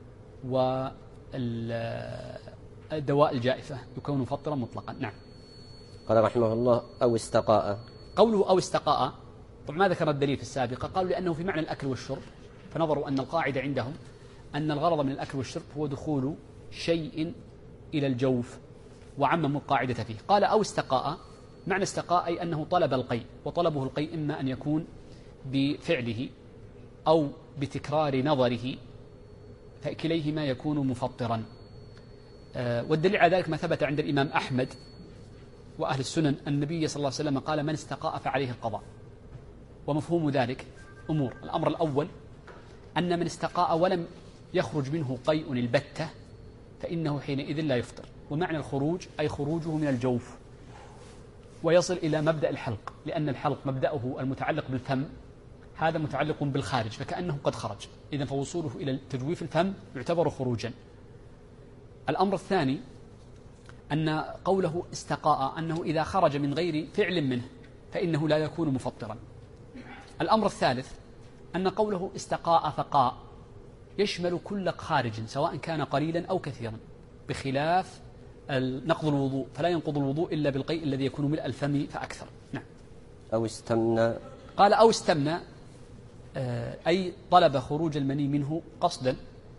والدواء الجائفة يكون مفطرا مطلقا. نعم. قال رحمه الله أو استقاء. قوله أو استقاء، طبعا ما ذكر الدليل في السابقة، قالوا لأنه في معنى الأكل والشرب، فنظروا أن القاعدة عندهم أن الغرض من الأكل والشرب هو دخول شيء إلى الجوف، وعمموا القاعدة فيه. قال أو استقاء، معنى استقاء أي أنه طلب القيء، وطلبه القيء إما أن يكون بفعله أو بتكرار نظره، فكليهما يكون مفطرا. والدليل على ذلك ما ثبت عند الإمام أحمد وأهل السنن النبي صلى الله عليه وسلم قال من استقاء فعليه القضاء. ومفهوم ذلك أمور. الأمر الأول أن من استقاء ولم يخرج منه قيء البتة فإنه حينئذ لا يفطر. ومعنى الخروج أي خروجه من الجوف ويصل إلى مبدأ الحلق، لأن الحلق مبدأه المتعلق بالفم، هذا متعلق بالخارج فكأنه قد خرج، إذن فوصوله إلى تجويف الفم يعتبر خروجا. الأمر الثاني أن قوله استقاء أنه إذا خرج من غير فعل منه فإنه لا يكون مفطرا. الأمر الثالث أن قوله استقاء فقاء يشمل كل خارج سواء كان قليلا أو كثيرا، بخلاف نقض الوضوء، فلا ينقض الوضوء إلا بالقيء الذي يكون ملء الفم فأكثر. نعم. أو استمنى. قال أو استمنى أي طلب خروج المني منه قصدا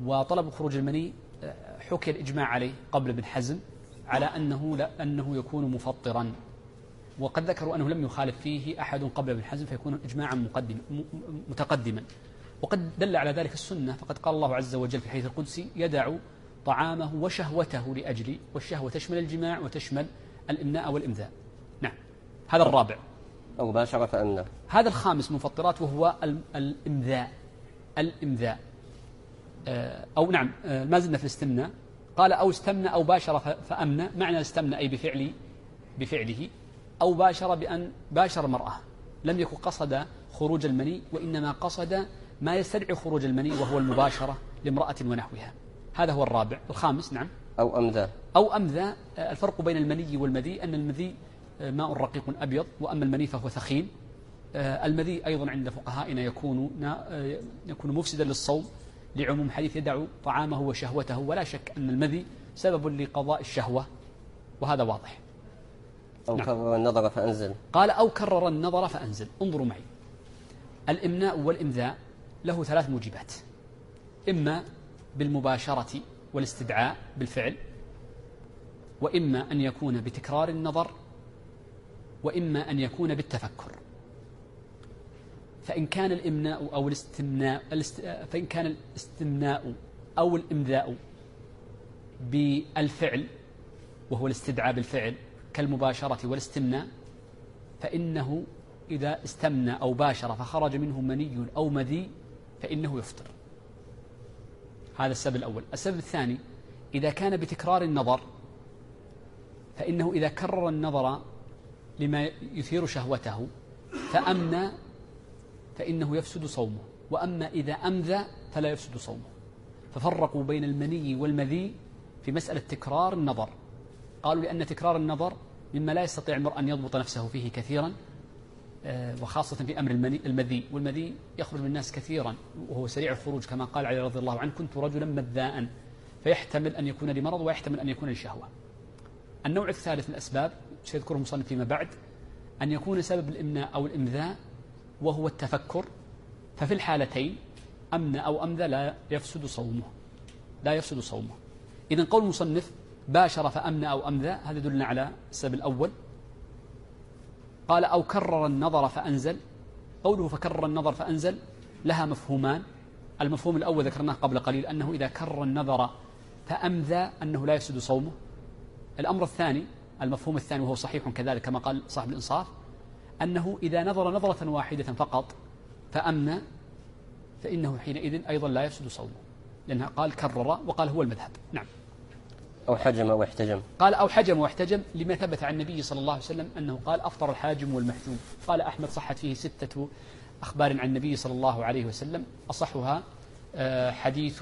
وطلب خروج المني حكي الإجماع عليه قبل ابن حزم على أنه يكون مفطرا، وقد ذكروا أنه لم يخالف فيه أحد قبل ابن حزم فيكون إجماعا متقدما. وقد دل على ذلك السنة، فقد قال الله عز وجل في الحديث القدسي: يدع طعامه وشهوته لأجلي، والشهوة تشمل الجماع وتشمل الإمناء والإمذاء. نعم، هذا الرابع. أو باشر فأمنى. هذا الخامس مفطرات، وهو الإمذاء. أو نعم، ما زلنا في الاستمناء. قال: أو استمنى أو باشر فأمنى. معنى استمنى أي بفعله، أو باشر بأن باشر المرأة، لم يكن قصد خروج المني، وإنما قصد ما يستدعي خروج المني وهو المباشرة لامرأة ونحوها. هذا هو الرابع. الخامس نعم أو أمذى. الفرق بين المني والمذي أن المذي ماء رقيق أبيض، وأما المني فهو ثخين. المذي أيضا عند فقهائنا يكون مفسدا للصوم لعموم حديث يدع طعامه وشهوته، ولا شك أن المذي سبب لقضاء الشهوة، وهذا واضح. أو كرر النظر فأنزل. قال: أو كرر النظر فأنزل. انظروا معي، الإمناء والإمذاء له 3 موجبات: إما بالمباشرة والاستدعاء بالفعل، وإما أن يكون بتكرار النظر، وإما أن يكون بالتفكر. فإن كان الإمناء أو فإن كان الاستمناء أو الإمذاء بالفعل وهو الاستدعاء بالفعل كالمباشرة والاستمناء، فإنه إذا استمنى أو باشر فخرج منه مني أو مذي فإنه يفطر. هذا السبب الأول. السبب الثاني: إذا كان بتكرار النظر، فإنه إذا كرر النظر لما يثير شهوته فأمنى فإنه يفسد صومه، وأما إذا أمذى فلا يفسد صومه. ففرقوا بين المني والمذي في مسألة تكرار النظر. قالوا لأن تكرار النظر مما لا يستطيع المرء أن يضبط نفسه فيه كثيرا، وخاصة في أمر المذي، والمذي يخرج من الناس كثيرا وهو سريع الخروج، كما قال علي رضي الله عنه: كنت رجلا مذاء، فيحتمل أن يكون لمرض ويحتمل أن يكون لشهوة. النوع الثالث من الأسباب سيذكره المصنف فيما بعد، أن يكون سبب الإمناء أو الإمذاء وهو التفكر، ففي الحالتين أمن أو أمذى لا يفسد صومه. إذن قول المصنف باشر فأمن أو أمذى هذا يدلنا على السبب الأول. قال: أو كرر النظر فأنزل. قوله فكرر النظر فأنزل لها مفهومان. المفهوم الأول ذكرناه قبل قليل، أنه إذا كرر النظر فأمذى أنه لا يفسد صومه. الأمر الثاني، المفهوم الثاني وهو صحيح كذلك كما قال صاحب الإنصاف، أنه إذا نظر نظرة واحدة فقط فأمنى فإنه حينئذ أيضا لا يفسد صومه، لأنها قال كرر وقال هو المذهب. نعم. أو حجم واحتجم. قال: أو حجم واحتجم لما ثبت عن النبي صلى الله عليه وسلم أنه قال: أفطر الحاجم والمحجوم. قال أحمد: صحت فيه 6 أخبار عن النبي صلى الله عليه وسلم، أصحها حديث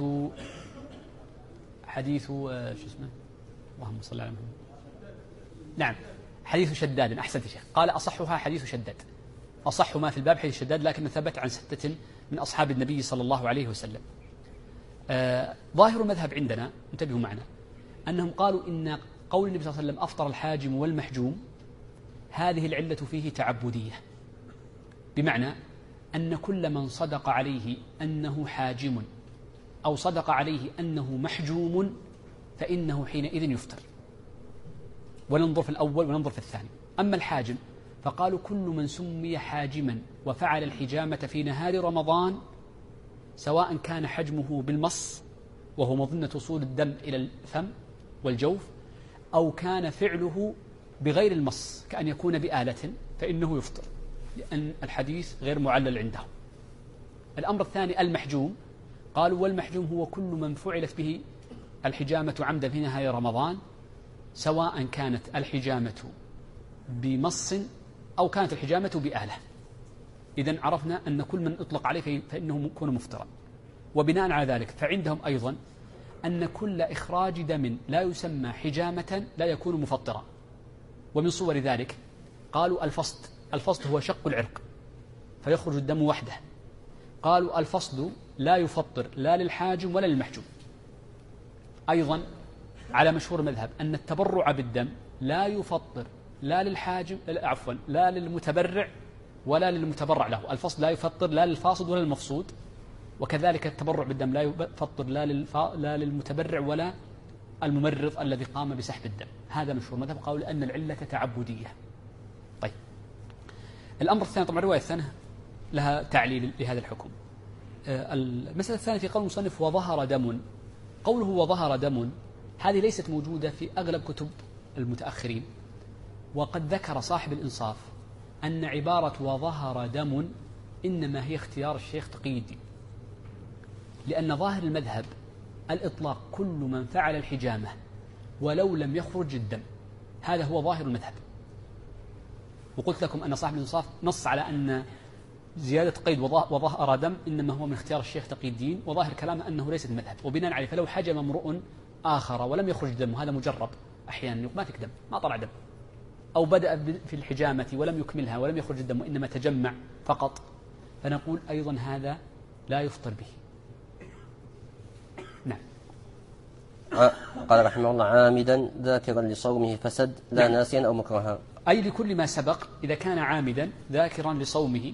شو اسمه، اللهم صل على محمد، نعم، حديث شداد. أحسنت يا شيخ. قال: أصحها حديث شداد، أصح ما في الباب حديث شداد، لكن ثبت عن 6 من أصحاب النبي صلى الله عليه وسلم. ظاهر المذهب عندنا، انتبهوا معنا، أنهم قالوا إن قول النبي صلى الله عليه وسلم أفطر الحاجم والمحجوم هذه العلة فيه تعبدية، بمعنى أن كل من صدق عليه أنه حاجم أو صدق عليه أنه محجوم فإنه حينئذ يفطر. وننظر في الأول وننظر في الثاني. أما الحاجم فقالوا: كل من سمي حاجما وفعل الحجامة في نهار رمضان، سواء كان حجمه بالمص وهو مظنة وصول الدم إلى الفم والجوف، أو كان فعله بغير المص كأن يكون بآلة، فإنه يفطر، لأن الحديث غير معلل عندهم. الأمر الثاني المحجوم، قالوا: والمحجوم هو كل من فعلت به الحجامة عمدا في نهاية رمضان، سواء كانت الحجامة بمص أو كانت الحجامة بآلة. إذن عرفنا أن كل من أطلق عليه فإنه يكون مفطرا. وبناء على ذلك فعندهم أيضا أن كل إخراج دم لا يسمى حجامة لا يكون مفطرا. ومن صور ذلك قالوا الفصد هو شق العرق فيخرج الدم وحده. قالوا الفصد لا يفطر لا للحاجم ولا للمحجوم. أيضا على مشهور المذهب أن التبرع بالدم لا يفطر لا للحاجم لا للمتبرع ولا للمتبرع له. الفصد لا يفطر لا للفاصد ولا للمفصود، وكذلك التبرع بالدم لا يفطر لا للمتبرع ولا الممرض الذي قام بسحب الدم. هذا مشهور مذهب، قالوا لأن العلة تعبدية. طيب، الأمر الثاني، طبعا الرواية الثانية لها تعليل لهذا الحكم. المسألة الثانية في قول المصنف وظهر دم، قوله وظهر دم هذه ليست موجودة في أغلب كتب المتأخرين، وقد ذكر صاحب الإنصاف أن عبارة وظهر دم إنما هي اختيار الشيخ تقي الدين، لأن ظاهر المذهب الإطلاق، كل من فعل الحجامة ولو لم يخرج الدم، هذا هو ظاهر المذهب. وقلت لكم أن صاحب الإنصاف نص على أن زيادة قيد وظهر دم إنما هو من اختيار الشيخ تقي الدين، وظاهر كلامه أنه ليس المذهب، وبناء عليه فلو حجم امرؤ آخر ولم يخرج دم، وهذا مجرب أحيانا ما فيك دم، ما طلع دم، أو بدأ في الحجامة ولم يكملها ولم يخرج الدم وإنما تجمع فقط، فنقول أيضا هذا لا يفطر به. نعم. قال رحمه الله عامدا ذاكرا لصومه فسد لا نعم. ناسيا أو مكرها، أي لكل ما سبق، إذا كان عامدا ذاكرا لصومه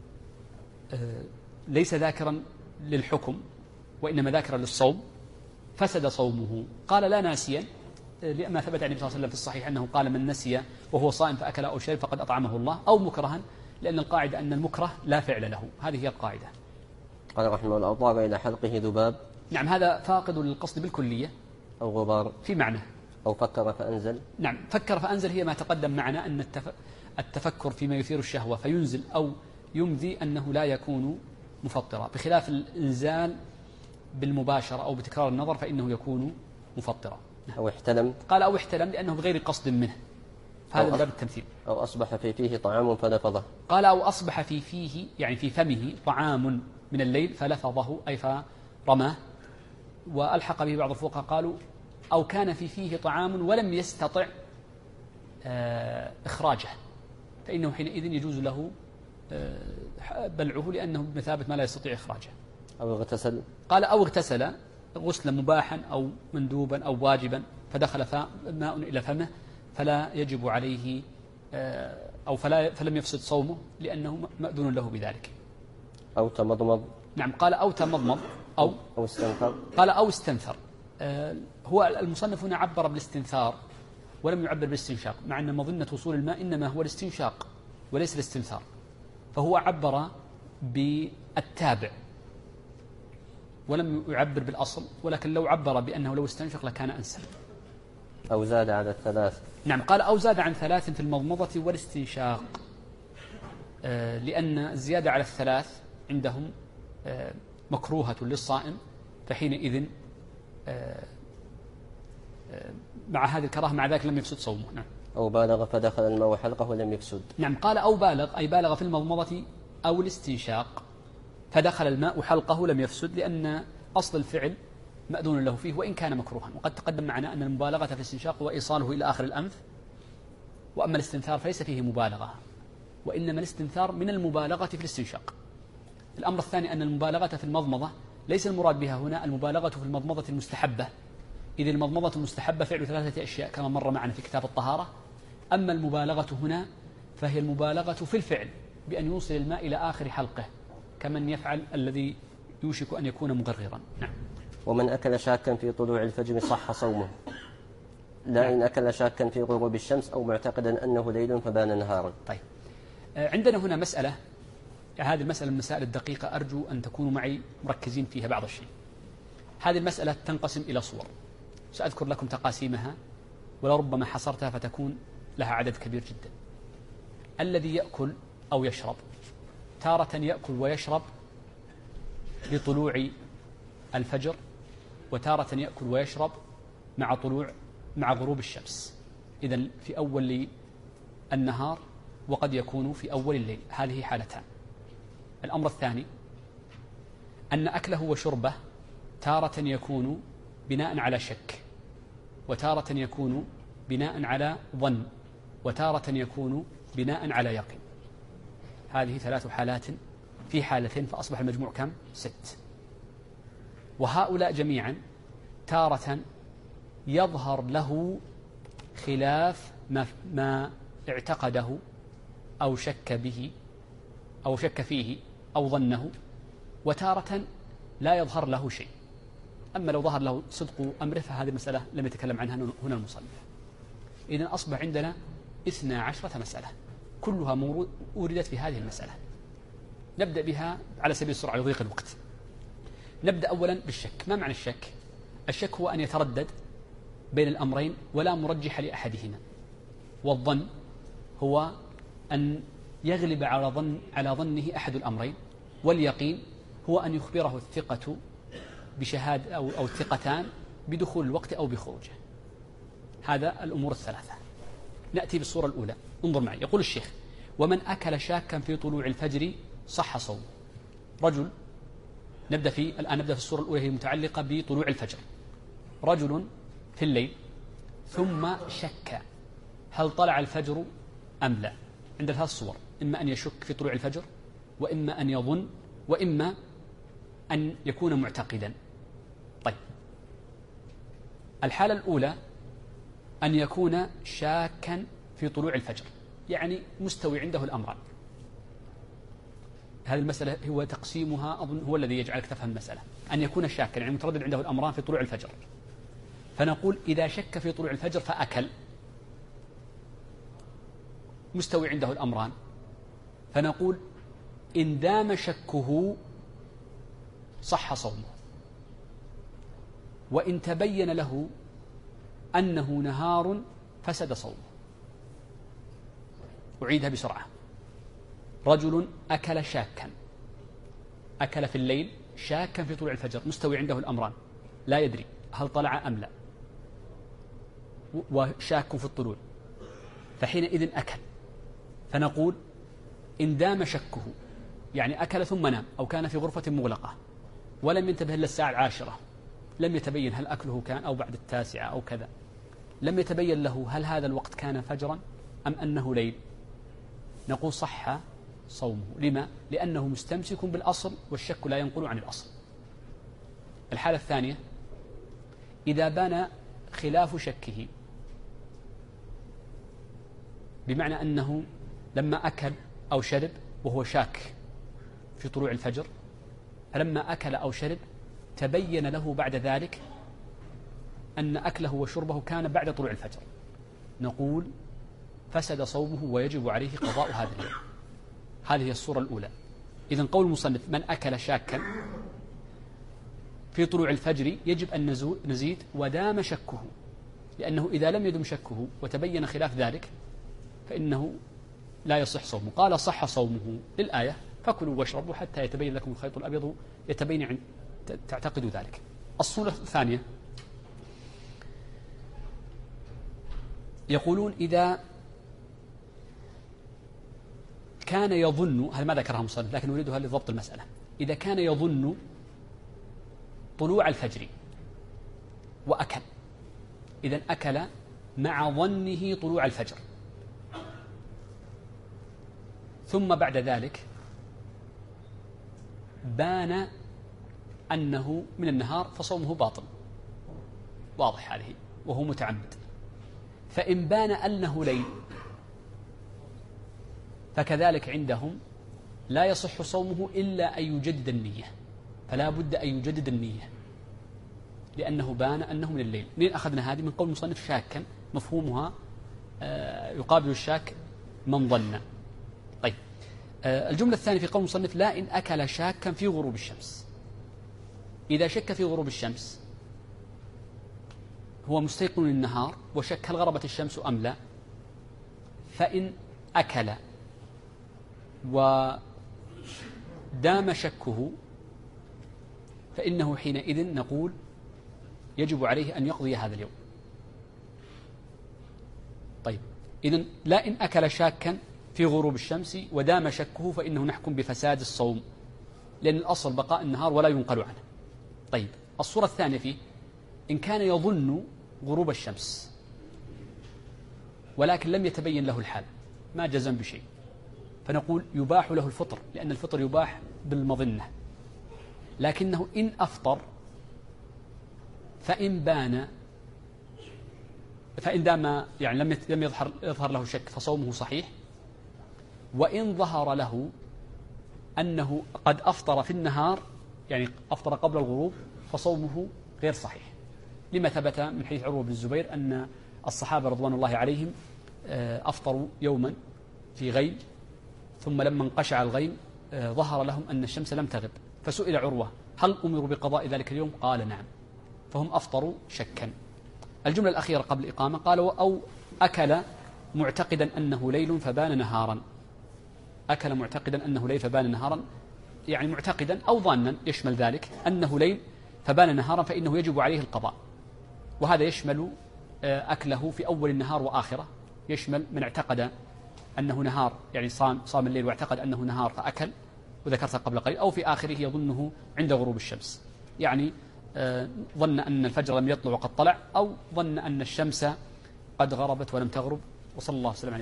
ليس ذاكرا للحكم وإنما ذاكرا للصوم فسد صومه. قال لا ناسيا لما ثبت عن النبي صلى الله عليه وسلم في الصحيح أنه قال من نسي وهو صائم فأكل أو شرب فقد أطعمه الله، أو مكرها، لأن القاعدة أن المكره لا فعل له، هذه هي القاعدة. قال رحمه الله أطار إلى حلقه ذباب، نعم، هذا فاقد للقصد بالكلية أو غبار، في معنى. أو فكر فأنزل. نعم، فكر فأنزل هي ما تقدم معنا أن التفكر فيما يثير الشهوة فينزل أو يمذي أنه لا يكون مفطرا، بخلاف الإنزال بالمباشرة أو بتكرار النظر فإنه يكون مفطرا. أو احتلم، قال أو احتلم لأنه بغير قصد منه، هذا من باب التمثيل. أو أصبح في فيه طعام فلفظه، قال أو أصبح في فيه يعني في فمه طعام من الليل فلفظه أي فرماه. وألحق به بعض الفقهاء قالوا أو كان في فيه طعام ولم يستطع إخراجه، فإنه حينئذ يجوز له بلعه لأنه بمثابة ما لا يستطيع إخراجه. أو اغتسل، قال أو اغتسل غسلا مباحا أو مندوبا أو واجبا فدخل ماء إلى فمه فلا يجب عليه أو فلم يفسد صومه لأنه مأذون له بذلك. أو تمضمض، نعم، قال أو تمضمض أو استنثر، قال أو استنثر. هو المصنف هنا عبر بالاستنثار ولم يعبر بالاستنشاق، مع أن مظنة وصول الماء إنما هو الاستنشاق وليس الاستنثار، فهو عبر بالتابع ولم يعبر بالأصل، ولكن لو عبر بأنه لو استنشق لكان أنسب. أو زاد على الثلاث، نعم، قال أو زاد عن 3 في المضمضة والاستنشاق، لأن الزيادة على 3 عندهم مكروهة للصائم، فحينئذ مع هذه الكراهة مع ذلك لم يفسد صومه. نعم. أو بالغ فدخل الماء حلقه ولم يفسد. نعم، قال أو بالغ أي بالغ في المضمضة أو الاستنشاق فدخل الماء حلقه لم يفسد، لأن أصل الفعل مأذون له فيه وإن كان مكروها. وقد تقدم معنا أن المبالغة في الاستنشاق وإيصاله إلى آخر الأنف، وأما الاستنثار فليس فيه مبالغة، وإنما الاستنثار من المبالغة في الاستنشاق. الأمر الثاني أن المبالغة في المضمضة ليس المراد بها هنا المبالغة في المضمضة المستحبة، إذ المضمضة المستحبة فعل 3 أشياء كما مر معنا في كتاب الطهارة. أما المبالغة هنا فهي المبالغة في الفعل بأن يوصل الماء إلى آخر حلقه كمن يفعل الذي يوشك أن يكون مغررا. نعم. ومن أكل شاكا في طلوع الفجر صح صومه، لا إن أكل شاكا في غروب الشمس أو معتقدا أنه ليل فبان نهارا. طيب، عندنا هنا مسألة، هذه المسألة من المسائل الدقيقة أرجو أن تكونوا معي مركزين فيها بعض الشيء. هذه المسألة تنقسم إلى صور، سأذكر لكم تقاسيمها ولربما حصرتها فتكون لها عدد كبير جدا. الذي يأكل أو يشرب، تارة يأكل ويشرب لطلوع الفجر، وتارة يأكل ويشرب مع غروب الشمس، إذن في أول النهار وقد يكون في أول الليل، هذه حالتان. الأمر الثاني أن أكله وشربه تارة يكون بناء على شك، وتارة يكون بناء على ظن، وتارة يكون بناء على يقين. هذه 3 حالات في حالتين، فأصبح المجموع كم؟ 6. وهؤلاء جميعا تارة يظهر له خلاف ما اعتقده أو شك به أو شك فيه أو ظنه، وتارة لا يظهر له شيء. أما لو ظهر له صدق أمره فهذه مسألة لم يتكلم عنها هنا المصنف. إذن أصبح عندنا 12 مسألة كلها وردت في هذه المسألة. نبدأ بها على سبيل السرعة لضيق الوقت. نبدأ أولا بالشك. ما معنى الشك؟ الشك هو أن يتردد بين الأمرين ولا مرجح لأحدهما، والظن هو أن يغلب على ظنه أحد الأمرين، واليقين هو أن يخبره الثقة بشهادة أو الثقتان بدخول الوقت أو بخروجه. هذا الأمور الثلاثة. نأتي بالصورة الأولى. انظر معي. يقول الشيخ: ومن أكل شاكا في طلوع الفجر صح صومه. رجل، الآن نبدأ في الصورة الأولى، هي متعلقة بطلوع الفجر. رجل في الليل ثم شك هل طلع الفجر أم لا. عند 3 صور: إما أن يشك في طلوع الفجر، وإما أن يظن، وإما أن يكون معتقدا. طيب، الحالة الأولى أن يكون شاكا في طلوع الفجر، يعني مستوي عنده الأمران. هذه المسألة هو تقسيمها أظن هو الذي يجعلك تفهم المسألة. أن يكون شاكا يعني متردد عنده الأمران في طلوع الفجر، فنقول إذا شك في طلوع الفجر فأكل، مستوي عنده الأمران، فنقول إن دام شكه صح صومه، وإن تبين له أنه نهار فسد صومه. أعيدها بسرعة. رجل أكل شاكا، أكل في الليل شاكا في طلوع الفجر، مستوي عنده الأمران، لا يدري هل طلع أم لا، وشاك في الطلوع، فحينئذ أكل. فنقول إن دام شكه، يعني أكل ثم نام أو كان في غرفة مغلقة ولم ينتبه إلا الساعة 10، لم يتبين هل أكله كان أو بعد 9 أو كذا، لم يتبين له هل هذا الوقت كان فجرا أم أنه ليل، نقول صح صومه. لما؟ لأنه مستمسك بالأصل، والشك لا ينقل عن الأصل. الحالة الثانية: إذا بان خلاف شكه، بمعنى أنه لما أكل أو شرب وهو شاك في طلوع الفجر، فلما أكل أو شرب تبين له بعد ذلك أن أكله وشربه كان بعد طلوع الفجر، نقول فسد صومه ويجب عليه قضاء هذا اليوم. هذه هي الصورة الأولى. إذن قول المصنف: من أكل شاكا في طلوع الفجر يجب أن نزيد ودام شكه، لأنه إذا لم يدم شكه وتبين خلاف ذلك فإنه لا يصح صومه. قال: صح صومه للآية: فكلوا واشربوا حتى يتبين لكم الخيط الأبيض يتبين تعتقد ذلك. الصورة الثانية يقولون: إذا كان يظن، هذا ما ذكرها مصنف لكن نريدها لضبط المسألة، إذا كان يظن طلوع الفجر وأكل، إذن أكل مع ظنه طلوع الفجر، ثم بعد ذلك بان أنه من النهار فصومه باطل، واضح هذه، وهو متعمد. فإن بان أنه ليل فكذلك عندهم لا يصح صومه إلا أن يجدد النية، فلا بد أن يجدد النية لأنه بان أنه من الليل. منين أخذنا هذه؟ من قول المصنف: شاكا، مفهومها يقابل الشاك من ظن. طيب، الجملة الثانية في قول المصنف: لا إن أكل شاكا في غروب الشمس. إذا شك في غروب الشمس، هو مستيقن النهار وشك هل غربت الشمس أم لا، فإن أكل ودام شكه فإنه حينئذ نقول يجب عليه أن يقضي هذا اليوم. طيب، إذن لا إن أكل شاكا في غروب الشمس ودام شكه فإنه نحكم بفساد الصوم، لأن الأصل بقاء النهار ولا ينقل عنه. طيب، الصورة الثانية فيه: إن كان يظن غروب الشمس ولكن لم يتبين له الحال، ما جزم بشيء، فنقول يباح له الفطر، لأن الفطر يباح بالمظنة، لكنه إن أفطر فإن دام يعني لم يظهر له شك فصومه صحيح، وإن ظهر له أنه قد أفطر في النهار يعني أفطر قبل الغروب فصومه غير صحيح، لما ثبت من حديث عروة بن الزبير أن الصحابة رضوان الله عليهم أفطروا يوما في غيم، ثم لما انقشع الغيم ظهر لهم أن الشمس لم تغب، فسئل عروة هل أمروا بقضاء ذلك اليوم؟ قال نعم، فهم أفطروا شكا. الجملة الأخيرة قبل الإقامة قالوا أو أكل معتقدا أنه ليل فبان نهارا. أكل معتقدا أنه ليل فبان نهارا، يعني معتقدا أو ظانا يشمل ذلك أنه ليل فبان نهارا فإنه يجب عليه القضاء، وهذا يشمل أكله في أول النهار وآخره، يشمل من اعتقد أنه نهار يعني صام الليل واعتقد أنه نهار فأكل وذكرت قبل قليل، أو في آخره يظنه عند غروب الشمس، يعني ظن أن الفجر لم يطلع وقد طلع، أو ظن أن الشمس قد غربت ولم تغرب. وصلى الله وسلم عليه